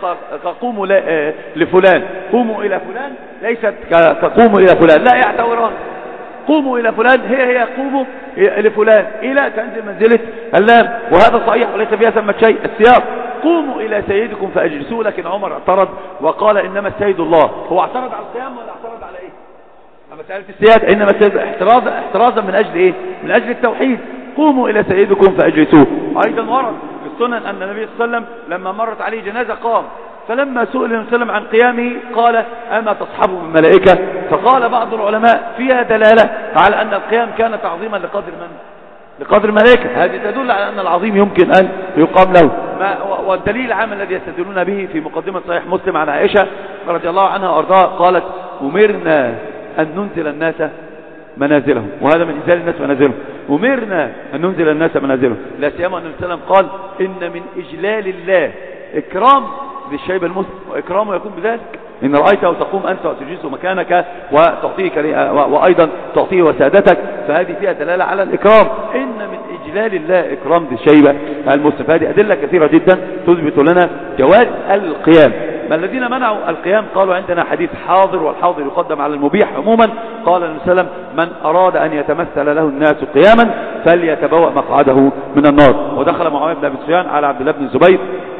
كقوموا لفلان، قوموا إلى فلان ليست كقوموا إلى فلان، لا يعتبرها قوموا إلى فلان هي هي قوموا لفلان، إلى تنزل منزلة اللام، وهذا صحيح وليس فيها ثمة شيء. السياق قوموا إلى سيدكم فأجلسوا، لكن عمر اعترض وقال إنما السيد الله. هو اعترض على القيام ولا اعترض على إيه؟ أما سألت السياد إنما السيد احتراز احترازا من أجل إيه؟ من أجل التوحيد. قوموا إلى سيدكم فأجلسوه. أيضا ورد في السنن أن النبي صلى الله عليه وسلم لما مرت عليه جنازة قام، فلما سئل النبي صلى الله عليه وسلم عن قيامه قال أما تصحبه من ملائكة؟ فقال بعض العلماء فيها دلالة على أن القيام كان تعظيما لقدر من؟ لقدر الملائكة. هذه تدل على أن العظيم يمكن أن يقام له. والدليل العام الذي يستدلون به في مقدمة صحيح مسلم عن عائشة رضي الله عنها وارضاها قالت أمرنا أن ننزل الناس منازلهم، وهذا من إنزال الناس منازلهم، أمرنا أن ننزل الناس منازلهم، لا سيما أن النبي صلى الله عليه وسلم قال إن من إجلال الله إكرام بالشيب المسلم، وإكرامه يكون بذلك إن رأيته تقوم أنت وتجلس مكانك وتعطيه وأيضا تعطيه وسادتك، فهذه فيها دلالة على الإكرام. إن من إجلال الله إكرام ذي الشيبة المسلم. فهذه أدلة كثيرة جدا تثبت لنا جواز القيام. ما الذين منعوا القيام قالوا عندنا حديث حاضر، والحاضر يقدم على المبيح عموما. قال النبي صلى الله عليه وسلم من أراد أن يتمثل له الناس قياما فليتبوأ مقعده من النار. ودخل معاوية بن أبي سفيان على عبد الله بن الزبير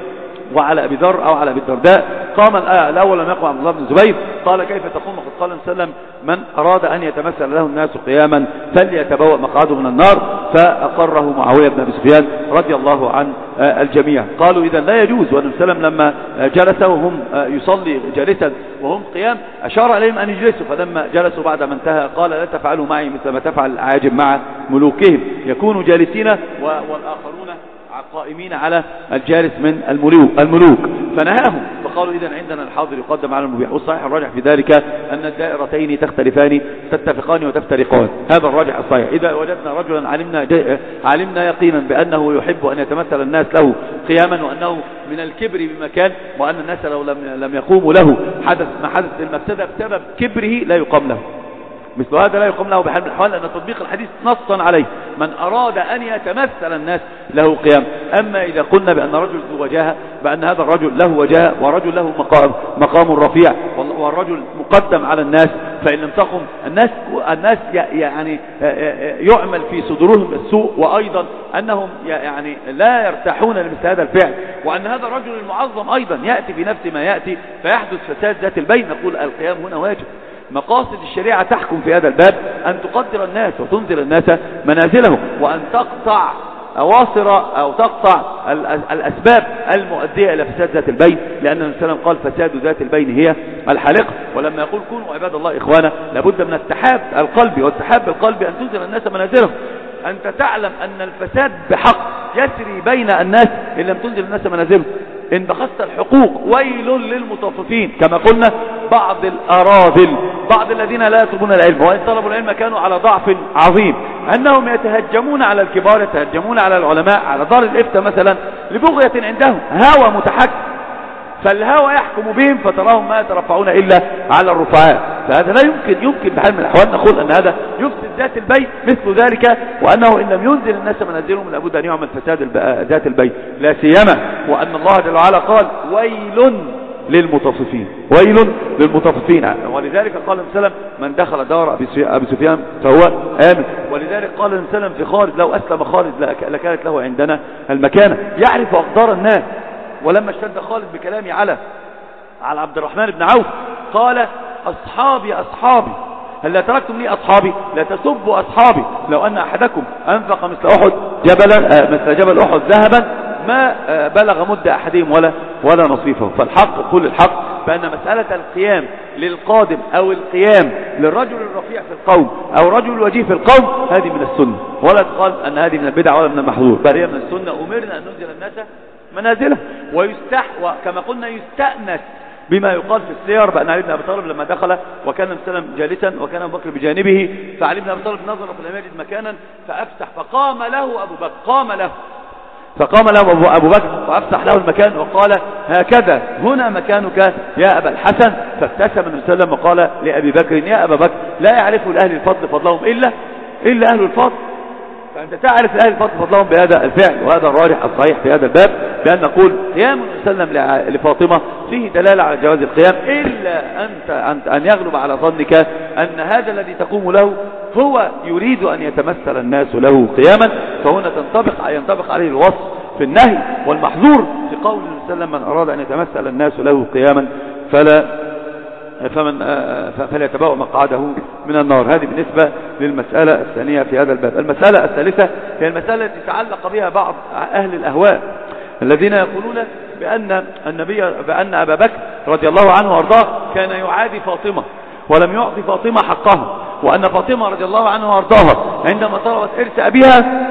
وعلى أبي ذر أو على أبي الدرداء، قام الأول لم يقم عبد الله بن الزبير قال كيف تقوم؟ وقد قال النبي صلى الله عليه وسلم من أراد أن يتمثل له الناس قياما فليتبوأ مقعده من النار، فأقره معاوية بن أبي سفيان رضي الله عن الجميع. قالوا إذا لا يجوز. والنبي صلى الله عليه وسلم لما جلس وهم يصلي جالسا وهم قيام أشار عليهم أن يجلسوا، فلما جلسوا بعد ما انتهى قال لا تفعلوا معي مثل ما تفعل الأعاجم مع ملوكهم، يكونوا جالسين والآخرون قائمين على الجالس من الملوك الملوك فنهاهم. فقالوا إذا عندنا الحاضر يقدم على المبيح. والصحيح الراجح في ذلك أن الدائرتين تختلفان تتفقان وتفترقان، هذا الراجح الصحيح. إذا وجدنا رجلا علمنا علمنا يقينا بأنه يحب أن يتمثل الناس له قياما، وأنه من الكبر بمكان، وأن الناس لو لم لم يقوموا له حدث ما حدث المفسدة بسبب كبره لا يقام له، مثل هذا لا يقوم له بحال من الأحوال، لأن تطبيق الحديث نصا عليه من أراد أن يتمثل الناس له قيام. أما إذا قلنا بأن رجل ذو وجاهة، بأن هذا الرجل له وجاهة ورجل له مقام, مقام رفيع والرجل مقدم على الناس، فإن لم تقم الناس الناس يعني يعمل في صدورهم السوء، وأيضا أنهم يعني لا يرتاحون لمثل هذا الفعل، وأن هذا الرجل المعظم أيضا يأتي بنفس ما يأتي فيحدث فساد ذات البين. نقول القيام هنا واجب. مقاصد الشريعة تحكم في هذا الباب أن تقدر الناس وتنزل الناس منازلهم، وأن تقطع أواصر أو تقطع الأسباب المؤدية إلى فساد ذات البين، لأن النبي صلى الله عليه وسلم قال فساد ذات البين هي الحلقة. ولما يقول كونوا عباد الله إخوانا لابد من التحاب القلب، والتحاب القلب أن تنزل الناس منازلهم. أنت تعلم أن الفساد بحق يسري بين الناس إن لم تنزل الناس منازلهم. إن بخست الحقوق ويل للمطففين، كما قلنا بعض الأراذل، بعض الذين لا يطلبون العلم وإن طلبوا العلم كانوا على ضعف عظيم، أنهم يتهجمون على الكبار، يتهجمون على العلماء، على دار الإفتاء مثلا لبغية عندهم، هوى متحكم، فالهوى يحكم بهم فتراهم ما يترفعون إلا على الرفعاء. فهذا لا يمكن يمكن بحال من الأحوال نقول أن هذا يفسد ذات البيت مثل ذلك، وأنه إن لم ينزل الناس منازلهم لابد أن يعمل فساد ذات البيت، لا سيما وأن الله جل وعلا قال ويل للمطففين، ويل للمطففين. ولذلك قال النبي صلى الله عليه وسلم من دخل دار أبي سفيان فهو آمن. ولذلك قال النبي صلى الله عليه وسلم في خالد لو أسلم خالد لكانت له عندنا المكانة. يعرف أقدار الناس. ولما اشتد خالد بكلامي على على عبد الرحمن بن عوف قال أصحابي أصحابي هل لا تركتم لي أصحابي؟ لا تسبوا أصحابي. لو أن أحدكم أنفق مثل أحد جبلا مثل جبل أحد ذهبا ما بلغ مد أحدهم ولا ولا نصيفه. فالحق كل الحق بأن مسألة القيام للقادم أو القيام للرجل الرفيع في القوم أو رجل الوجيه في القوم هذه من السنة، ولا تقال أن هذه من البدع ولا من المحظور، بل هي من السنة. أمرنا أن ننزل الناس منازله ويستح وكما قلنا يستأنس بما يقال في السير بأن علي بن أبي طالب لما دخل وكان النبي صلى الله عليه وسلم جالسا وكان أبو بكر بجانبه، فعلي بن أبي طالب نظر فلم يجد مكانا فأفسح فقام له أبو بكر قام له فقام له أبو بكر وأفسح له المكان وقال هكذا هنا مكانك يا أبا الحسن. فابتسم النبي صلى الله عليه وسلم وقال لأبي بكر يا أبا بكر لا يعرف لأهل الفضل فضلهم إلا إلا أهل الفضل. فأنت تعرف لأهل الفضل فضلهم بهذا الفعل. وهذا الراجح الصحيح في هذا الباب بأن نقول قيام النبي صلى الله عليه وسلم لفاطمة فيه دلالة على جواز القيام، إلا أنت أن يغلب على ظنك أن هذا الذي تقوم له هو يريد أن يتمثل الناس له قياما، فهنا تنطبق ينطبق عليه الوصف في النهي والمحظور في قول النبي صلى الله عليه وسلم من أراد أن يتمثل الناس له قياما فلا فمن فليتبوأ مقعده من النار. هذه بالنسبة للمسألة الثانية في هذا الباب. المسألة الثالثة هي المسألة التي تعلق بها بعض أهل الأهواء الذين يقولون بأن النبي بأن أبا بكر رضي الله عنه وارضاه كان يعادي فاطمة ولم يعطي فاطمة حقها، وأن فاطمة رضي الله عنه وارضاها عندما طلبت إرث أبيها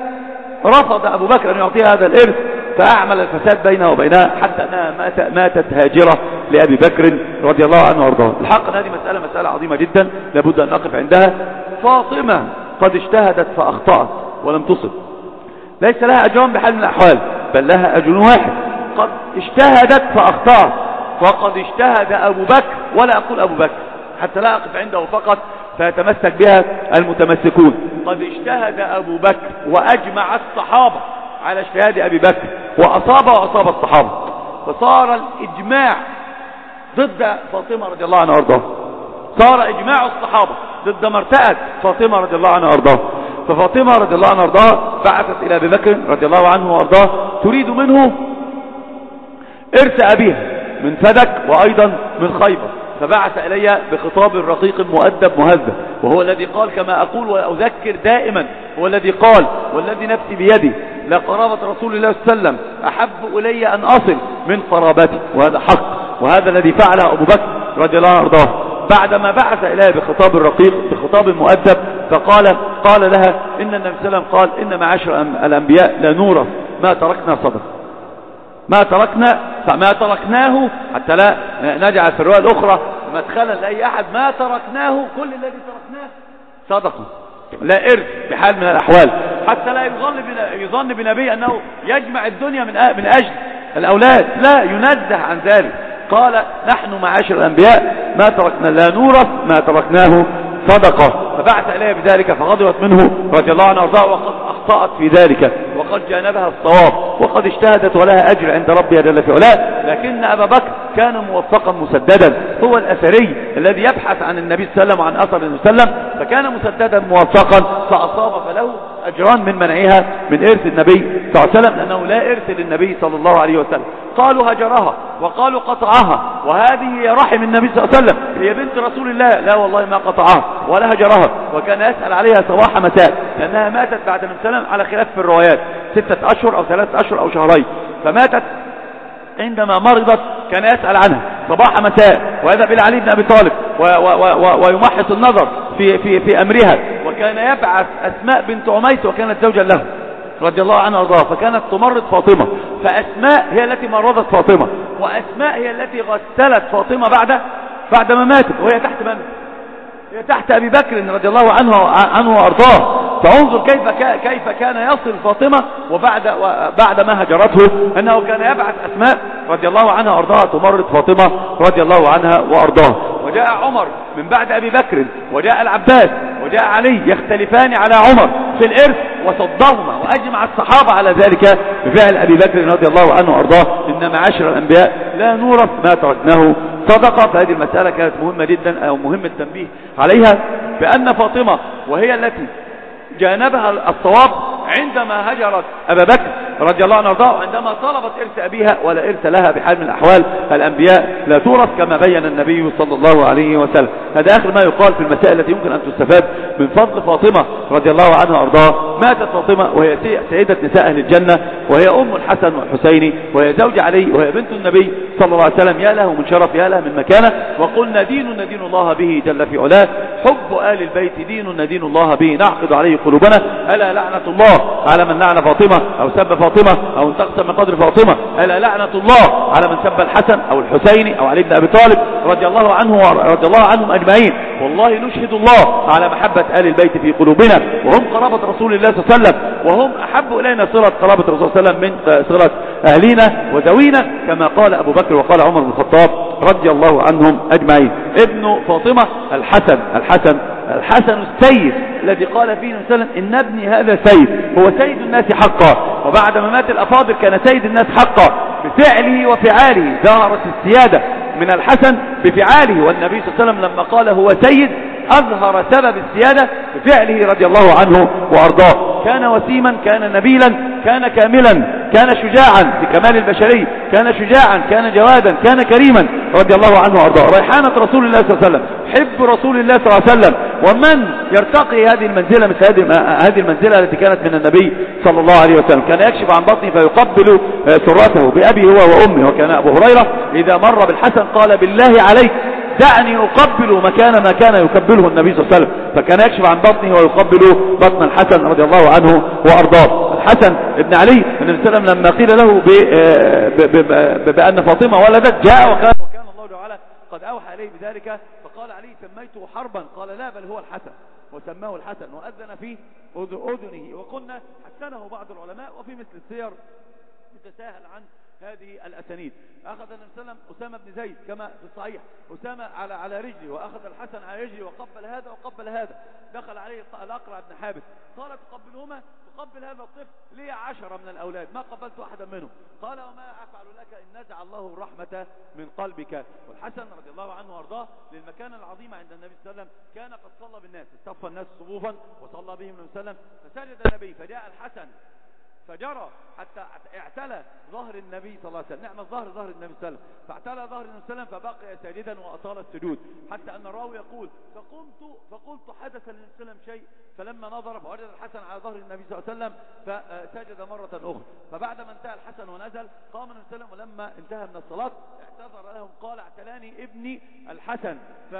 رفض أبو بكر أن يعطيها هذا الإرث، فأعمل الفساد بينه وبينها حتى أنها ماتت هاجرة لأبي بكر رضي الله عنه وارضاه. الحق هذه مسألة مسألة عظيمة جدا لابد أن نقف عندها. فاطمة قد اجتهدت فأخطأت ولم تصب، ليس لها أجران بحال من الأحوال بل لها أجر واحد. قد اجتهدت فأخطأت وقد اجتهد أبو بكر، ولا أقول أبو بكر حتى لا أقف عنده فقط فيتمسك بها المتمسكون. قد اجتهد أبو بكر وأجمع الصحابة على اجتهاد أبي بكر وأصاب وأصاب الصحابة، فصار الإجماع ضد فاطمة رضي الله عنها وارضاها، صار إجماع الصحابة ضد مرتأة فاطمة رضي الله عنها وارضاها. ففاطمة رضي الله عنها وارضاها بعثت إلى أبي بكر رضي الله عنه وارضاه تريد منه إرث أبيها من فدك وأيضا من خيبر، فبعث إلي بخطاب رقيق مؤدب مهذب، وهو الذي قال كما أقول وأذكر دائما، هو الذي قال والذي نفسي بيدي لقرابة رسول الله صلى الله عليه وسلم أحب إلي أن أصل من قرابتي، وهذا حق، وهذا الذي فعله أبو بكر رضي الله عنه وارضاه. بعدما بعث إليه بخطاب رقيق بخطاب مؤدب فقال قال لها إن النبي صلى الله عليه وسلم قال إن معاشر الأنبياء لا نورث ما تركنا صدقة، ما تركنا فما تركناه حتى لا نجعل في الرواية الأخرى مدخلا لأي أحد، ما تركناه كل الذي تركناه صدقة لا إرث بحال من الأحوال، حتى لا يظن بنبي أنه يجمع الدنيا من من أجل الأولاد، لا، ينزه عن ذلك. قال نحن معاشر الأنبياء ما تركنا لا نورث ما تركناه صدقة، فبعث إليه بذلك فغضبت منه رضي الله عنه وارضاه وقد أخطأت في ذلك وقد جانبها الصواب وقد اجتهدت ولها أجر عند ربها جل في علاه. لكن أبا بكر كان موفقا مسددا، هو الأثري الذي يبحث عن النبي صلى الله عليه وسلم وعن أثر النبي صلى الله عليه وسلم، فكان مسددا موفقا فأصاب، فله أجران من منعها من إرث النبي صلى الله عليه وسلم، لأنه لا إرث للنبي صلى الله عليه وسلم. قالوا هجرها وقالوا قطعها، وهذه هي رحم النبي صلى الله عليه وسلم، هي بنت رسول الله، لا والله ما قطعها ولا هجرها، وكان يسأل عليها صباح مساء لأنها ماتت بعد النبي صلى الله عليه وسلم على خلاف في الروايات ستة أشهر أو ثلاثة أشهر أو شهرين، فماتت عندما مرضت كان يسأل عنها صباح مساء ويذهب إلى علي بن أبي طالب ويمحص النظر في, في, في أمرها، وكان يبعث أسماء بنت عميس وكانت زوجا له رضي الله عنها وارضاها، فكانت تمرض فاطمة، فأسماء هي التي مرضت فاطمة، وأسماء هي التي غسلت فاطمة بعد بعد ما ماتت، وهي تحت من؟ هي تحت أبي بكر رضي الله عنه عنه وارضاه. فانظر كيف كيف كان يصل فاطمة وبعد بعد ما هجرته أنه كان يبعث أسماء رضي الله عنها وارضاها تمرض فاطمة رضي الله عنها وارضاها. وجاء عمر من بعد أبي بكر وجاء العباس وجاء علي يختلفان على عمر في الإرث وصدهما، وأجمع الصحابة على ذلك بفعل أبي بكر رضي الله عنه وأرضاه. إن معاشر الأنبياء لا نورث ما تركناه صدقة. فهذه المسألة كانت مهمة جدا، أو مهم التنبيه عليها، بأن فاطمة وهي التي جانبها الصواب عندما هجرت أبا بكر رضي الله عنه وارضاه، عندما طلبت إرث أبيها، ولا إرث لها بحال من الأحوال. الأنبياء لا تورث كما بين النبي صلى الله عليه وسلم. هذا آخر ما يقال في المسائل التي يمكن أن تستفاد من فضل فاطمة رضي الله عنها وارضاها. ماتت فاطمة وهي سيدة نساء أهل الجنة، وهي أم الحسن والحسين، وهي زوج علي، وهي بنت النبي صلى الله عليه وسلم. يا له من شرف، يا له من مكانة. وقلنا دين ندين الله به جل في علاه، حب آل البيت دين ندين الله به نعقد عليه قلوبنا. ألا لعنة الله على من لعن فاطمة أو سب فاطمة أو انتقص من قدر فاطمة. ألا لعنة الله على من سب الحسن أو الحسين أو علي بن أبي طالب رضي الله عنه ورضي الله عنهم أجمعين. والله نشهد الله على محبة آل البيت في قلوبنا، وهم قرابة رسول الله صلى الله عليه وسلم، وهم أحب إلينا صلة قرابة الرسول صلى الله عليه وسلم من صلة أهلنا وذوينا، كما قال أبو بكر وقال عمر بن الخطاب رضي الله عنهم أجمعين. ابن فاطمة الحسن الحسن الحسن السيد الذي قال فيه النبي صلى الله عليه وسلم إن ابني هذا سيد، هو سيد الناس حقا. وبعد ما مات الأفاضل كان سيد الناس حقا بفعله وفعاله. ظهرت السيادة من الحسن بفعاله، والنبي صلى الله عليه وسلم لما قال هو سيد أظهر سبب السيادة بفعله رضي الله عنه وأرضاه. كان وسيما، كان نبيلا، كان كاملا، كان شجاعا بكمال البشري، كان شجاعا، كان جوادا، كان كريما رضي الله عنه وأرضاه. ريحانة رسول الله صلى الله عليه وسلم، حب رسول الله صلى الله عليه وسلم. ومن يرتقي هذه المنزلة مثل هذه المنزلة التي كانت من النبي صلى الله عليه وسلم؟ كان يكشف عن بطنه فيقبل سرته بأبي هو وأمه. وكان أبو هريرة إذا مر بالحسن قال بالله عليك دعني أقبل مكان ما كان يقبله النبي صلى الله عليه وسلم. فكان يكشف عن بطنه ويقبل بطن الحسن رضي الله عنه وأرضاه. الحسن ابن علي النبي صلى الله عليه وسلم لما قيل له بأن فاطمة ولدت جاء وكان, وكان الله تعالى قد أوحى إليه بذلك، فقال علي سميته حربا، قال لا بل هو الحسن، وسماه الحسن وأذن في أذنه. وقلنا حسنه بعض العلماء، وفي مثل السير يتساهل عن هذه الأسانيد. أخذ النبي صلى الله عليه وسلم أسامة بن زيد كما في الصحيح، أسامة على على رجلي، وأخذ الحسن على رجلي، وقبل هذا وقبل هذا. دخل عليه الأقرع بن حابس قال تقبلهما؟ تقبل هذا الطفل لي عشرة من الأولاد ما قبلت أحدا منهم. قال وما أفعل لك إن نزع الله الرحمة من قلبك. والحسن رضي الله عنه وارضاه للمكانة العظيمة عند النبي صلى الله عليه وسلم، كان قد صلى بالناس، استوفى الناس صفوفا وصلى بهم النبي صلى الله عليه وسلم، فسجد النبي فجاء الحسن فجرى حتى اعتلى ظهر النبي صلى الله عليه وسلم، نعم الظهر ظهر النبي صلى الله عليه وسلم، فاعتلى ظهر النبي صلى الله عليه وسلم فبقي ساجدا وأطال السجود، حتى أن الراوي يقول فقمت فقلت حدث للنبي صلى الله عليه وسلم شيء، فلما نظر فوجد الحسن على ظهر النبي صلى الله عليه وسلم فسجد مرة أخرى. فبعدما انتهى الحسن ونزل قام النبي صلى الله عليه وسلم، ولما انتهى من الصلاة اعتذر لهم قال اعتلاني ابني الحسن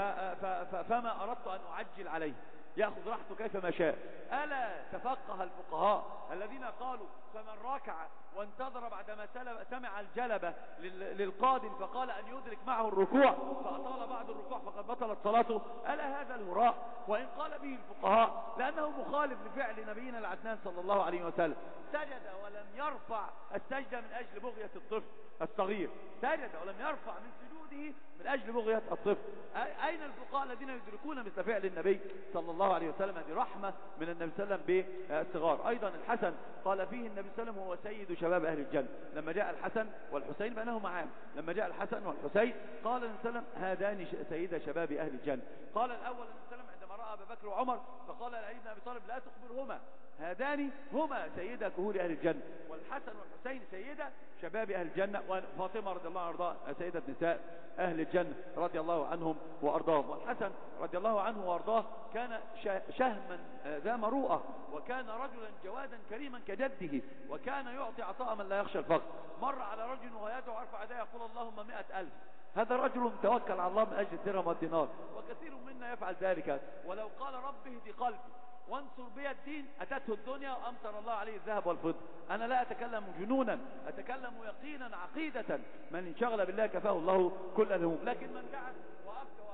فما أردت أن أعجل عليه، يأخذ راحته كيفما شاء. ألا تفقه الفقهاء الذين قالوا فمن ركع وانتظر بعدما سمع الجلبة للقادم فقال أن يدرك معه الركوع فأطال بعد الركوع فقد بطلت صلاته؟ ألا هذا الهراء؟ وإن قال به الفقهاء لأنه مخالف لفعل نبينا العدنان صلى الله عليه وسلم، سجد ولم يرفع السجدة من أجل بغية الطفل الصغير، سجد ولم يرفع من سجوده من أجل بغية الطفل. أين الفقهاء الذين يدركون مثل فعل النبي صلى الله عليه وسلم؟ هذه رحمة من النبي صلى الله عليه وسلم بالصغار. أيضا الحسن قال فيه النبي صلى الله عليه وسلم هو سيد شباب أهل الجنة. لما جاء الحسن والحسين بينهما عام، لما جاء الحسن والحسين قال النبي صلى الله عليه وسلم هذان سيد شباب أهل الجنة. قال الأول النبي صلى الله عليه وسلم عندما رأى أبا بكر وعمر فقال لعلي بن أبي طالب لا تخبرهما هذان هما سيدا كهول أهل الجنة، والحسن والحسين سيدا شباب أهل الجنة، وفاطمة رضي الله عنها سيدة نساء أهل الجنة رضي الله عنهم وأرضاهم. والحسن رضي الله عنه وأرضاه كان شهما ذا مروءة، وكان رجلا جوادا كريما كجده، وكان يعطي عطاء من لا يخشى الفقر. مر على رجل ويدعو عرف عداه يقول اللهم مئة ألف، هذا رجل توكل على الله من أجل الدرهم والدينار، وكثير منا يفعل ذلك. ولو قال رب اهدي قلبي وانصر بي الدين أتته الدنيا وأمطر الله عليه الذهب والفضة. أنا لا أتكلم جنونا، أتكلم يقينا عقيدة، من انشغل بالله كفاه الله كل الهموم. لكن من دعا وأبكى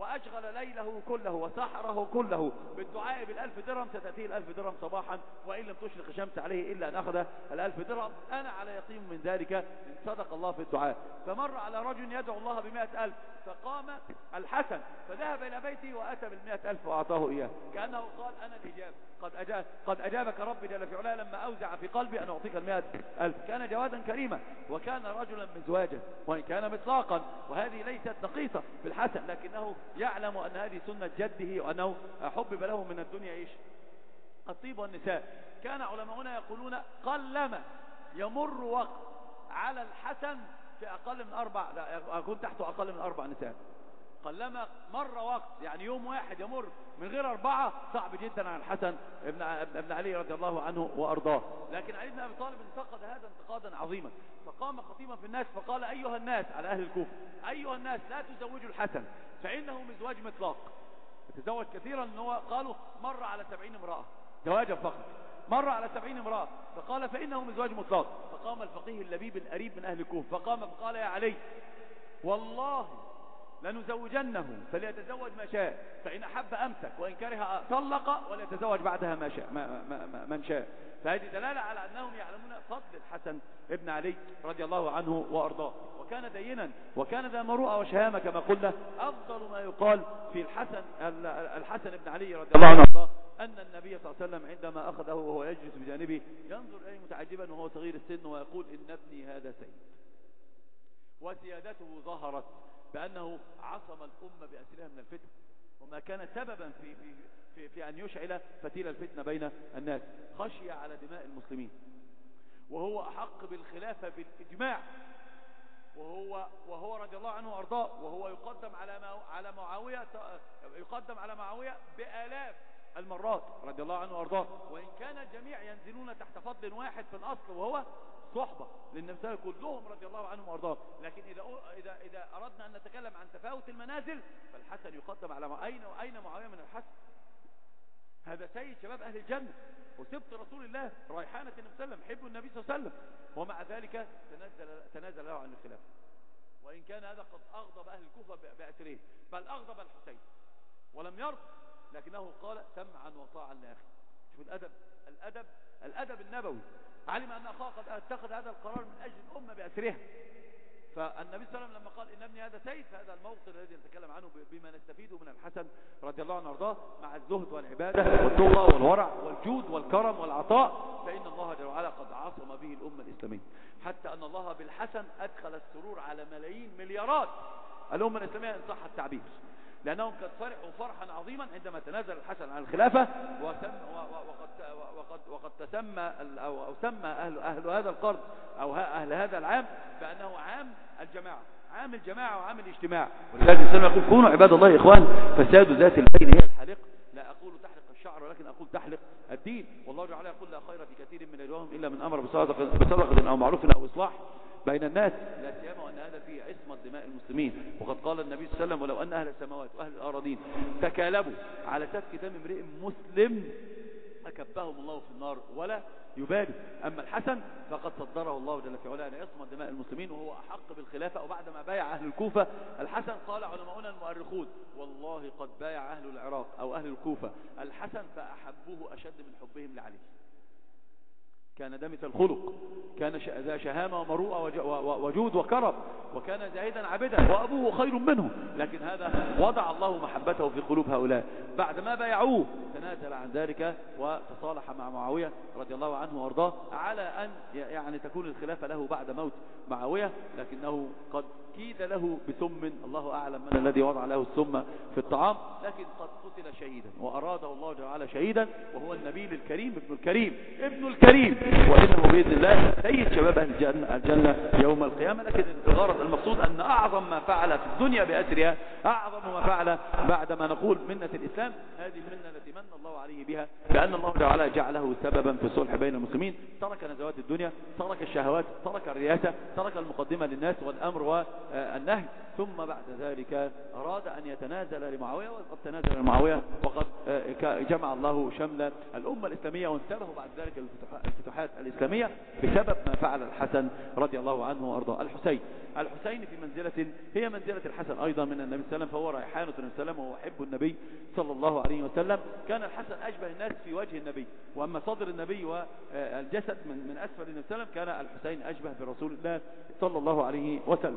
وأشغل ليله كله وسحره كله بالدعاء بالألف درهم، ستأتيه الألف درهم صباحا، وإن لم تشرق الشمس عليه إلا أن أخذ الألف درهم. أنا على يقين من ذلك إن صدق الله في الدعاء. فمر على رجل يدعو الله بمائة ألف، فقام الحسن فذهب إلى بيته وأتى بالمائة ألف وأعطاه إياه، كأنه قال أنا الإجابة، قد, أجاب قد أجابك ربي جل في علاه لما أوزع في قلبي أن أعطيك المائة ألف. كان جوادا كريما، وكان رجلا مزواجا، وإن كان مطلاقا، وهذه ليست نقيصة في الحسن، لكنه يعلم أن هذه سنة جده، وأنه حبب له من الدنيا إيش؟ الطيب والنساء. كان علماؤنا يقولون قلما يمر وقت على الحسن في أقل من أربع، لا أكون تحته أقل من أربع نساء. قلما مر وقت، يعني يوم واحد يمر من غير أربعة، صعب جدا على الحسن ابن ابن علي رضي الله عنه وأرضاه. لكن علي بن أبي طالب انتقد هذا انتقادا عظيما، فقام خطيبا في الناس فقال أيها الناس، على أهل الكوفة، أيها الناس لا تزوجوا الحسن فإنه مزواج مطلاق. يتزوج كثيرا، إن هو قالوا مر على سبعين امرأة زواجا فقط، مر على سبعين امرأة، فقال فإنه مزواج مطلق. فقام الفقيه اللبيب القريب من أهل الكوفة فقام فقال يا علي والله لنزوجنه فليتزوج ما شاء، فإن أحب أمسك وإن كره طلق، وليتزوج بعدها ما شاء ما ما ما من شاء. فهذه دلالة على أنهم يعلمون فضل الحسن ابن علي رضي الله عنه وأرضاه، وكان دينا وكان ذا مروءة وشهامة كما قلنا. أفضل ما يقال في الحسن الحسن ابن علي رضي الله عنه وأرضاه أن النبي صلى الله عليه وسلم عندما أخذه وهو يجلس بجانبه ينظر إليه متعجبا وهو صغير السن ويقول إن ابني هذا سيد. وسيادته ظهرت بأنه عصم الأمة بأسرها من الفتن، وما كان سببا في, في, في, في أن يشعل فتيل الفتنة بين الناس. خشي على دماء المسلمين، وهو أحق بالخلافة بالإجماع، وهو, وهو رضي الله عنه وأرضاه، وهو يقدم على على معاوية يقدم على معاوية بآلاف المرات رضي الله عنه وأرضاه، وإن كان الجميع ينزلون تحت فضل واحد في الأصل وهو صحبة للنبي صلى الله عليه وسلم كلهم رضي الله عنهم وأرضاه. لكن إذا إذا إذا أردنا أن نتكلم عن تفاوت المنازل فالحسن يقدم على أين أين معاوية من الحسن؟ هذا سيد شباب أهل الجنة وسبط رسول الله، ريحانة النبي صلى الله عليه وسلم، حب النبي صلى الله عليه وسلم، ومع ذلك تنزل تنازل له عن الخلافة، وإن كان هذا قد أغضب أهل الكوفة بأسره، بل أغضب الحسين ولم يرضى، لكنه قال سمعا وطاعا لأخي. شوف الأدب الأدب الأدب النبوي. علم أن أخاه قد اتخذ هذا القرار من أجل الأمة بأسرها، فالنبي صلى الله عليه وسلم لما قال إن ابني هذا سيد، فهذا الموطن الذي نتكلم عنه بما نستفيده من الحسن رضي الله عنه وارضاه، مع الزهد والعبادة والتقوى والورع والجود والكرم والعطاء، فإن الله جل وعلا قد عصم به الأمة الإسلامية، حتى أن الله بالحسن أدخل السرور على ملايين مليارات الأمة الإسلامية إن صح التعبير، لأنهم قد فرحوا فرحا عظيما عندما تنازل الحسن عن الخلافة، وقد وقد وقد تسمى أو, أو سمى أهل, أهل هذا القرن أو أهل هذا العام بأنه عام الجماعة، عام الجماعة وعام الاجتماع. ولذلك الإسلام يقول كونوا عباد الله إخوان فساد ذات البين هي الحالق. لا أقول تحلق الشعر ولكن أقول تحلق الدين. والله تعالى يقول لا خير في كثير من نجواهم إلا من أمر بصدقة أو معروف أو إصلاح بين الناس، لا سيما وأن هذا فيه عصمة دماء المسلمين. وقد قال النبي صلى الله عليه وسلم ولو أن أهل السماوات وأهل الأراضين تكالبوا على سفك دم امرئ مسلم أكبهم الله في النار ولا يبالي. أما الحسن فقد صدره الله جل في علاه أن يصمد دماء المسلمين وهو أحق بالخلافة. وبعدما بايع أهل الكوفة الحسن قال علماؤنا المؤرخون والله قد بايع أهل العراق أو أهل الكوفة الحسن فأحبوه أشد من حبهم لعلي. كان دمث الخلق، كان ذا شهامة ومروءة وجود وكرم، وكان زاهدا عابدا وأبوه خير منه، لكن هذا وضع الله محبته في قلوب هؤلاء. بعد ما بايعوه تنازل عن ذلك وتصالح مع معاوية رضي الله عنه وارضاه على أن يعني تكون الخلافة له بعد موت معاوية، لكنه قد كيد له بسم، الله أعلم من الذي وضع له السم في الطعام، لكن قد قتل شهيدا وأراده الله تعالى شهيدا، وهو النبيل الكريم ابن الكريم ابن الكريم، وإنه بإذن الله سيد شباب أهل الجنة, الجنة يوم القيامة. لكن الغرض المقصود أن أعظم ما فعل في الدنيا بأسرها أعظم ما فعل بعدما نقول منة الإسلام، هذه المنة التي من الله عليه بها بأن الله تعالى جعله سببا في الصلح بين المسلمين، ترك نزوات الدنيا، ترك الشهوات، ترك الرياسة، ترك المقدمة للناس والأمر والنهي، ثم بعد ذلك أراد أن يتنازل لمعاوية، وقد تنازل لمعاوية، وقد جمع الله شمل الأمة الإسلامية، وانتبهوا بعد ذلك الفتوحات الفتوحات الإسلامية بسبب ما فعل الحسن رضي الله عنه وأرضاه. الحسين الحسين في منزلة هي منزلة الحسن أيضا من النبي صلى الله عليه وسلم، فهو ريحانة النبي صلى الله عليه وسلم وهو حب النبي صلى الله عليه وسلم. كان الحسن أشبه الناس في وجه النبي، وأما صدر النبي والجسد من من أسفل النبي صلى الله عليه وسلم كان الحسين أشبه برسول الله صلى الله عليه وسلم.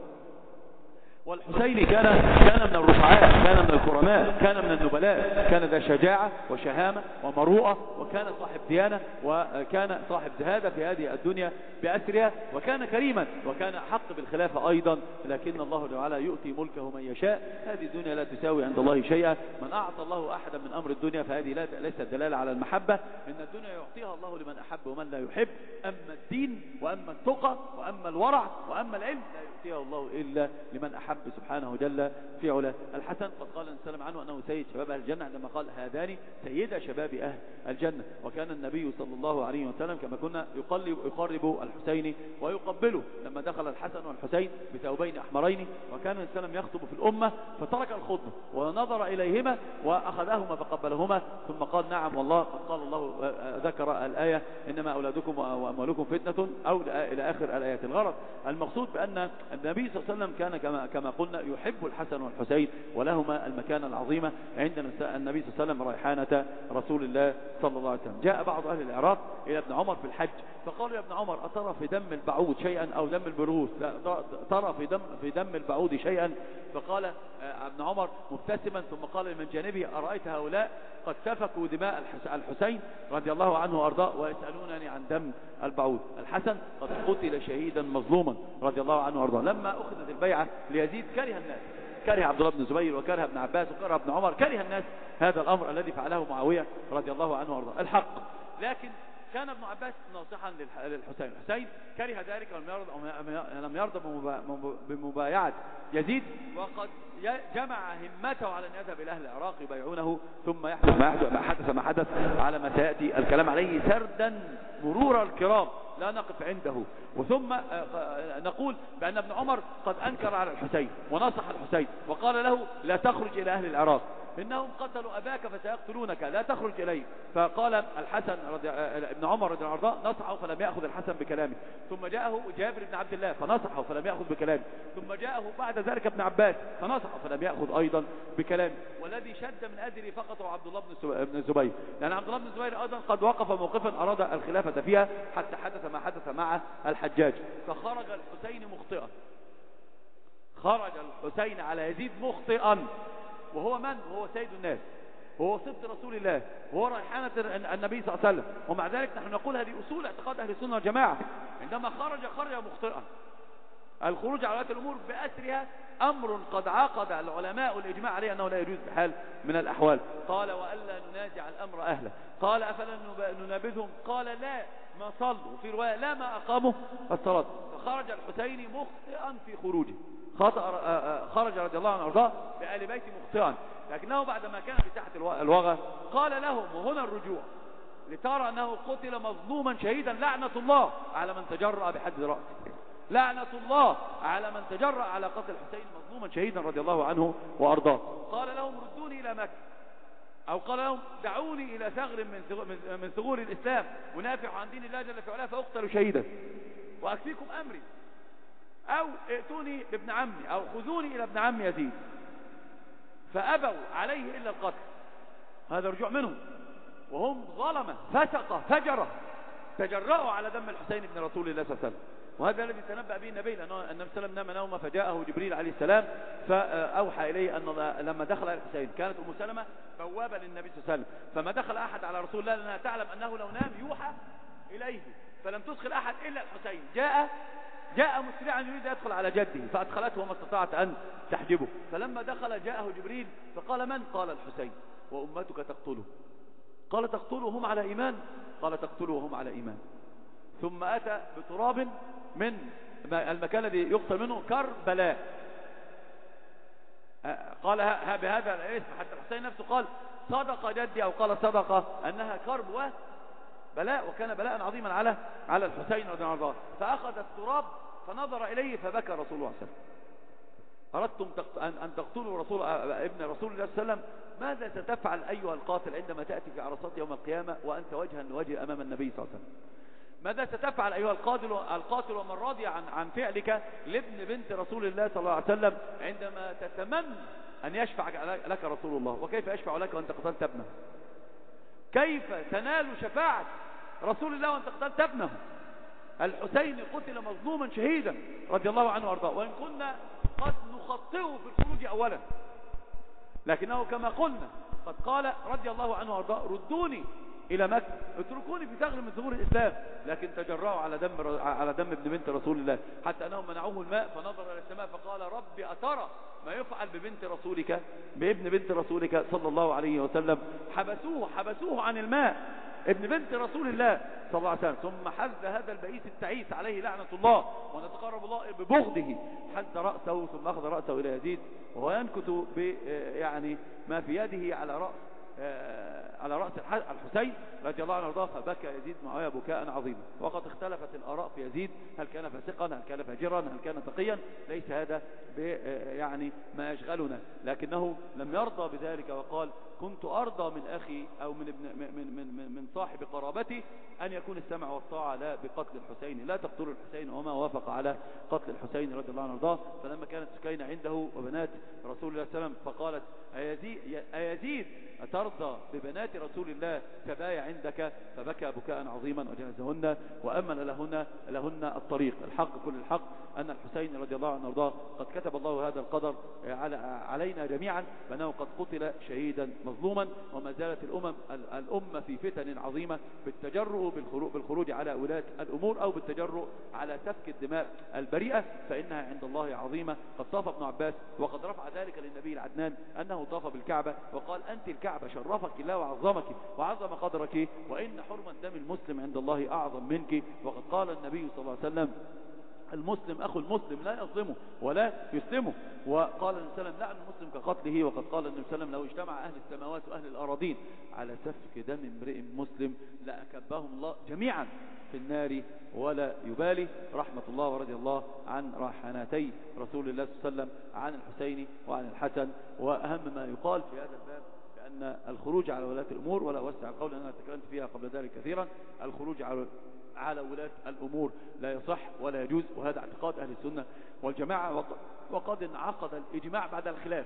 والحسين كان كان من الرفعاء، كان من الكرماء، كان من النبلاء، كان ذا شجاعة وشهامة ومروءة، وكان صاحب ديانة، وكان صاحب زهادة في هذه الدنيا بأسرها، وكان كريما، وكان حق بالخلافة أيضا. لكن الله تعالى يؤتي ملكه من يشاء، هذه الدنيا لا تساوي عند الله شيئا. من أعطى الله أحدا من أمر الدنيا فهذه لا ليست دلالة على المحبة، إن الدنيا يعطيها الله لمن أحب ومن لا يحب. أما الدين وأما التقى وأما الورع وأما العلم لا يؤتيها الله إلا لمن أحب سبحانه جل في علاه. الحسن قد قال السلام عنه أنه سيد شباب أهل الجنة، عندما قال هذان سيد شباب أهل الجنة. وكان النبي صلى الله عليه وسلم كما كنا يقلب يقرب الحسين ويقبله لما دخل الحسن والحسين بثوبين أحمرين، وكان السلام يخطب في الأمة فترك الخطبة ونظر إليهما وأخذهما فقبلهما، ثم قال نعم والله قد قال الله، ذكر الآية إنما أولادكم وأموالكم فتنة أو إلى آخر الآيات. الغرض المقصود بأن النبي صلى الله عليه وسلم كان كما كما قلنا يحب الحسن والحسين، ولهما المكانة العظيمة عند النبي صلى الله عليه وسلم ريحانة رسول الله صلى الله عليه وسلم. جاء بعض أهل العراق إلى ابن عمر في الحج فقالوا يا ابن عمر أترى في دم البعوض شيئا أو دم البروس؟ لا ترى في دم في دم البعوض شيئا؟ فقال ابن عمر مبتسما ثم قال لمن جانبه أرأيت هؤلاء قد سفكوا دماء الحسين رضي الله عنه وأرضاه ويسألونني عن دم البعوض. الحسن قد قتل شهيدا مظلوما رضي الله عنه وأرضاه. لما أخذت البيعة ليزيد كره الناس، كره عبد الله بن الزبير وكره ابن عباس وكره ابن عمر، كره الناس هذا الأمر الذي فعله معاوية رضي الله عنه وأرضاه الحق. لكن كان ابن عباس ناصحا للحسين، الحسين كره ذلك ولم يرضى لم يرضى بمبايعة يزيد، وقد جمع همته على أن يذهب إلى أهل العراق يبايعونه ثم يحدث ما حدث ما حدث, ما حدث على ما سيأتي الكلام عليه سردا مرور الكرام لا نقف عنده. وثم نقول بأن ابن عمر قد أنكر على الحسين ونصح الحسين وقال له لا تخرج إلى أهل العراق إنهم قتلوا أباك فسيقتلونك لا تخرج إليه. فقال الحسن رضي ابن عمر رضي الله عنه نصحه فلم يأخذ الحسن بكلامه، ثم جاءه جابر بن عبد الله فنصحه فلم يأخذ بكلامه، ثم جاءه بعد ذلك ابن عباس فنصحه فلم يأخذ أيضا بكلامه. والذي شد من أذره فقط عبد الله بن الزبير، لأن عبد الله بن الزبير أيضا قد وقف موقفا أراد الخلافة فيها حتى حدث ما حدث مع الحجاج، فخرج الحسين مخطئا، خرج الحسين على يزيد مخطئا، وهو من؟ وهو سيد الناس، وهو سبط رسول الله، وهو ريحانة النبي صلى الله عليه وسلم. ومع ذلك نحن نقول هذه أصول اعتقاد أهل السنة والجماعة، عندما خرج خرج مخطئا. الخروج على ولاة الأمور بأسرها أمر قد عقد العلماء الإجماع عليه أنه لا يجوز بحال من الأحوال. قال وألا ننازع الأمر أهله، قال أفلا ننابذهم؟ قال لا ما صلوا، في رواية لا ما أقاموا الصلاة. فخرج الحسين مخطئا في خروجه، خرج رضي الله عنه وارضاه بآل بيت مخطئا، لكنه بعدما كان في ساحة الوغى قال لهم وهنا الرجوع لترى أنه قتل مظلوما شهيدا، لعنة الله على من تجرأ بحد رأسه، لعنة الله على من تجرأ على قتل الحسين مظلوما شهيدا رضي الله عنه وأرضاه. قال لهم ردوني إلى مكة، أو قال لهم دعوني إلى ثغر من ثغور الإسلام ونافع عن دين الله جل في علاه فأقتل شهيدا وأكفيكم أمري، أو ائتوني بابن عمي أو خذوني إلى ابن عم يزيد، فأبوا عليه إلا القتل. هذا رجوع منهم، وهم ظلمة فسقة فجرة تجرأوا على دم الحسين بن رسول الله صلى الله عليه وسلم. وهذا الذي تنبأ به النبي، لأنه النبي صلى الله عليه وسلم نام نومه فجاءه جبريل عليه السلام فأوحى إليه أن لما دخل الحسين كانت أم سلمة بوابة للنبي صلى الله عليه وسلم، فما دخل أحد على رسول الله لأنها تعلم أنه لو نام يوحى إليه، فلم تدخل أحد إلا الحسين. جاء جاء مسرعا يريد يدخل على جده فأدخلته وما استطاعت أن تحجبه، فلما دخل جاءه جبريل فقال من؟ قال الحسين وأمتك تقتله. قال تقتله وهم على إيمان؟ قال تقتله وهم على إيمان. ثم أتى بتراب من المكان الذي يقتل منه كربلاء، قال بهذا الاسم حتى الحسين نفسه قال صدق جدي، أو قال صدق أنها كرب وبلاء، وكان بلاء عظيما على على الحسين رضي الله عنه. فأخذ التراب فنظر إليه فبكى رسول الله صلى الله عليه وسلم. أردتم أن تقتلوا رسول ابن رسول الله صلى الله عليه وسلم، ماذا ستفعل أيها القاتل عندما تأتي في عرصات يوم القيامة وأنت وجها لوجه أمام النبي صلى الله عليه وسلم؟ ماذا ستفعل أيها القاتل القاتل ومن راضي عن عن فعلك لابن بنت رسول الله صلى الله عليه وسلم عندما تتمنى أن يشفع لك رسول الله؟ وكيف يشفع لك وأنت قتلت ابنه؟ كيف تنال شفاعة رسول الله وأنت قتلت ابنه؟ الحسين قتل مظلوما شهيدا رضي الله عنه وارضاه، وإن كنا قد نخطئه في الخروج أولا، لكنه كما قلنا قد قال رضي الله عنه وارضاه: ردوني إلى مكة، اتركوني في ثغر من ثغور الإسلام، لكن تجرأوا على دم على دم ابن بنت رسول الله، حتى أنهم منعوه الماء فنظر إلى السماء فقال: ربي أترى ما يفعل ببنت رسولك بابن بنت رسولك صلى الله عليه وسلم؟ حبسوه حبسوه عن الماء، ابن بنت رسول الله صلى الله عليه وسلم. ثم حز هذا البئيس التعيس عليه لعنة الله، ونتقرب الله ببغضه، حز رأسه ثم أخذ رأسه إلى يزيد وهو ينكت ب يعني ما في يده على رأس على رأس الحسين رضي الله عنه وارضاه، فبكى يزيد معاوية بكاء عظيما. وقد اختلفت الآراء في يزيد، هل كان فاسقا، هل كان فاجرا، هل كان تقيا، ليس هذا يعني ما يشغلنا، لكنه لم يرضى بذلك وقال: كنت أرضى من أخي أو من ابن من من من, من صاحب قرابتي أن يكون السمع والطاعة لا بقتل الحسين، لا تقتلوا الحسين، وما وافق على قتل الحسين رضي الله عنه وارضاه. فلما كانت سكينة عنده وبنات رسول الله صلى الله عليه وسلم فقالت: أيزيد, أيزيد أترضى ببنات رسول الله تبايع عندك؟ فبكى بكاء عظيما وجهزهن وأمن لهن لهن الطريق. الحق كل الحق أن الحسين رضي الله عنه وارضاه قد كتب الله هذا القدر على علينا جميعا، بأنه قد قتل شهيدا مظلوما، وما زالت الأمم الأمة في فتن عظيمة بالتجرؤ بالخروج على ولاة الأمور، أو بالتجرؤ على سفك الدماء البريئة، فإنها عند الله عظيمة. قد طاف ابن عباس وقد رفع ذلك للنبي العدنان أنه طاف بالكعبة وقال: أنت الكعبة، شرفك الله وعظمك وعظم قدرك، وإن حرمة دم المسلم عند الله أعظم منك. وقد قال النبي صلى الله عليه وسلم: المسلم أخو المسلم لا يظلمه ولا يسلمه. وقال النبي صلى الله عليه وسلم: لعن المسلم كقتله. وقد قال النبي صلى الله عليه وسلم: لو اجتمع أهل السماوات وأهل الأراضين على سفك دم امرئ مسلم لأكبهم الله جميعا في النار ولا يبالي. رحمة الله ورضي الله عن ريحانتي رسول الله صلى الله عليه وسلم، عن الحسين وعن الحسن. وأهم ما يقال في هذا الباب أن الخروج على ولاة الأمور، ولا أوسع القول أنا تكلمت فيها قبل ذلك كثيرا، الخروج على على ولاة الأمور لا يصح ولا يجوز، وهذا اعتقاد أهل السنة والجماعة. وقد انعقد الإجماع بعد الخلاف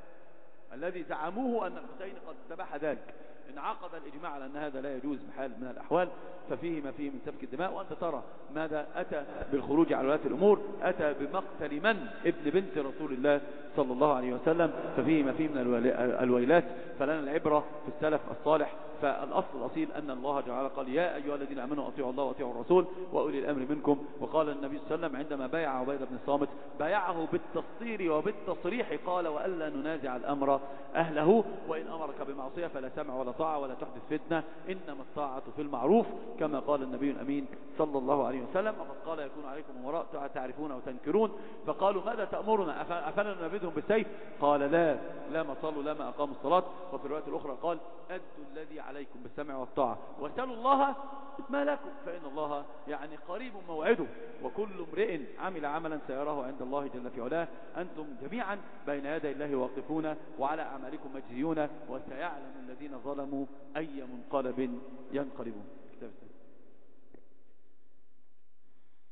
الذي زعموه أن الحسين قد استباح ذلك، انعقد الإجماع على أن هذا لا يجوز بحال من الأحوال، ففيه ما فيه من سفك الدماء. وأنت ترى ماذا أتى بالخروج على ولاة الأمور، أتى بمقتل من؟ ابن بنت رسول الله صلى الله عليه وسلم، ففيه ما فيه من الويلات. فلنا العبرة في السلف الصالح. فالأصل الأصيل أن الله تعالى قال: يا أيها الذين آمنوا أطيعوا الله وأطيعوا الرسول وأولي الأمر منكم. وقال النبي صلى الله عليه وسلم عندما بايع عبيدة بن الصامت، بايعه بالتصدير وبالتصريح، قال: وألا ننازع الأمر أهله، وإن أمرك بمعصية فلا سمع ولا طاعة ولا تحدث فتنة، إنما الطاعة في المعروف، كما قال النبي الأمين صلى الله عليه وسلم. وقد قال: يكون عليكم أمراء تعرفون وتنكرون. فقالوا: ماذا تأمرنا؟ أفلا ننبذهم بالسيف؟ قال: لا لا ما صلوا لا ما أقاموا الصلاة. وفي الرواية الأخرى قال: أدوا الذي عليكم بالسمع والطاعة واسألوا الله ما لكم، فإن الله يعني قريب موعده، وكل امرئ عمل عملا سيراه عند الله جل في علاه. أنتم جميعا بين يدي الله واقفون، وعلى أعمالكم مجزيون، وسيعلم الذين ظلموا أي منقلب ينقلبون.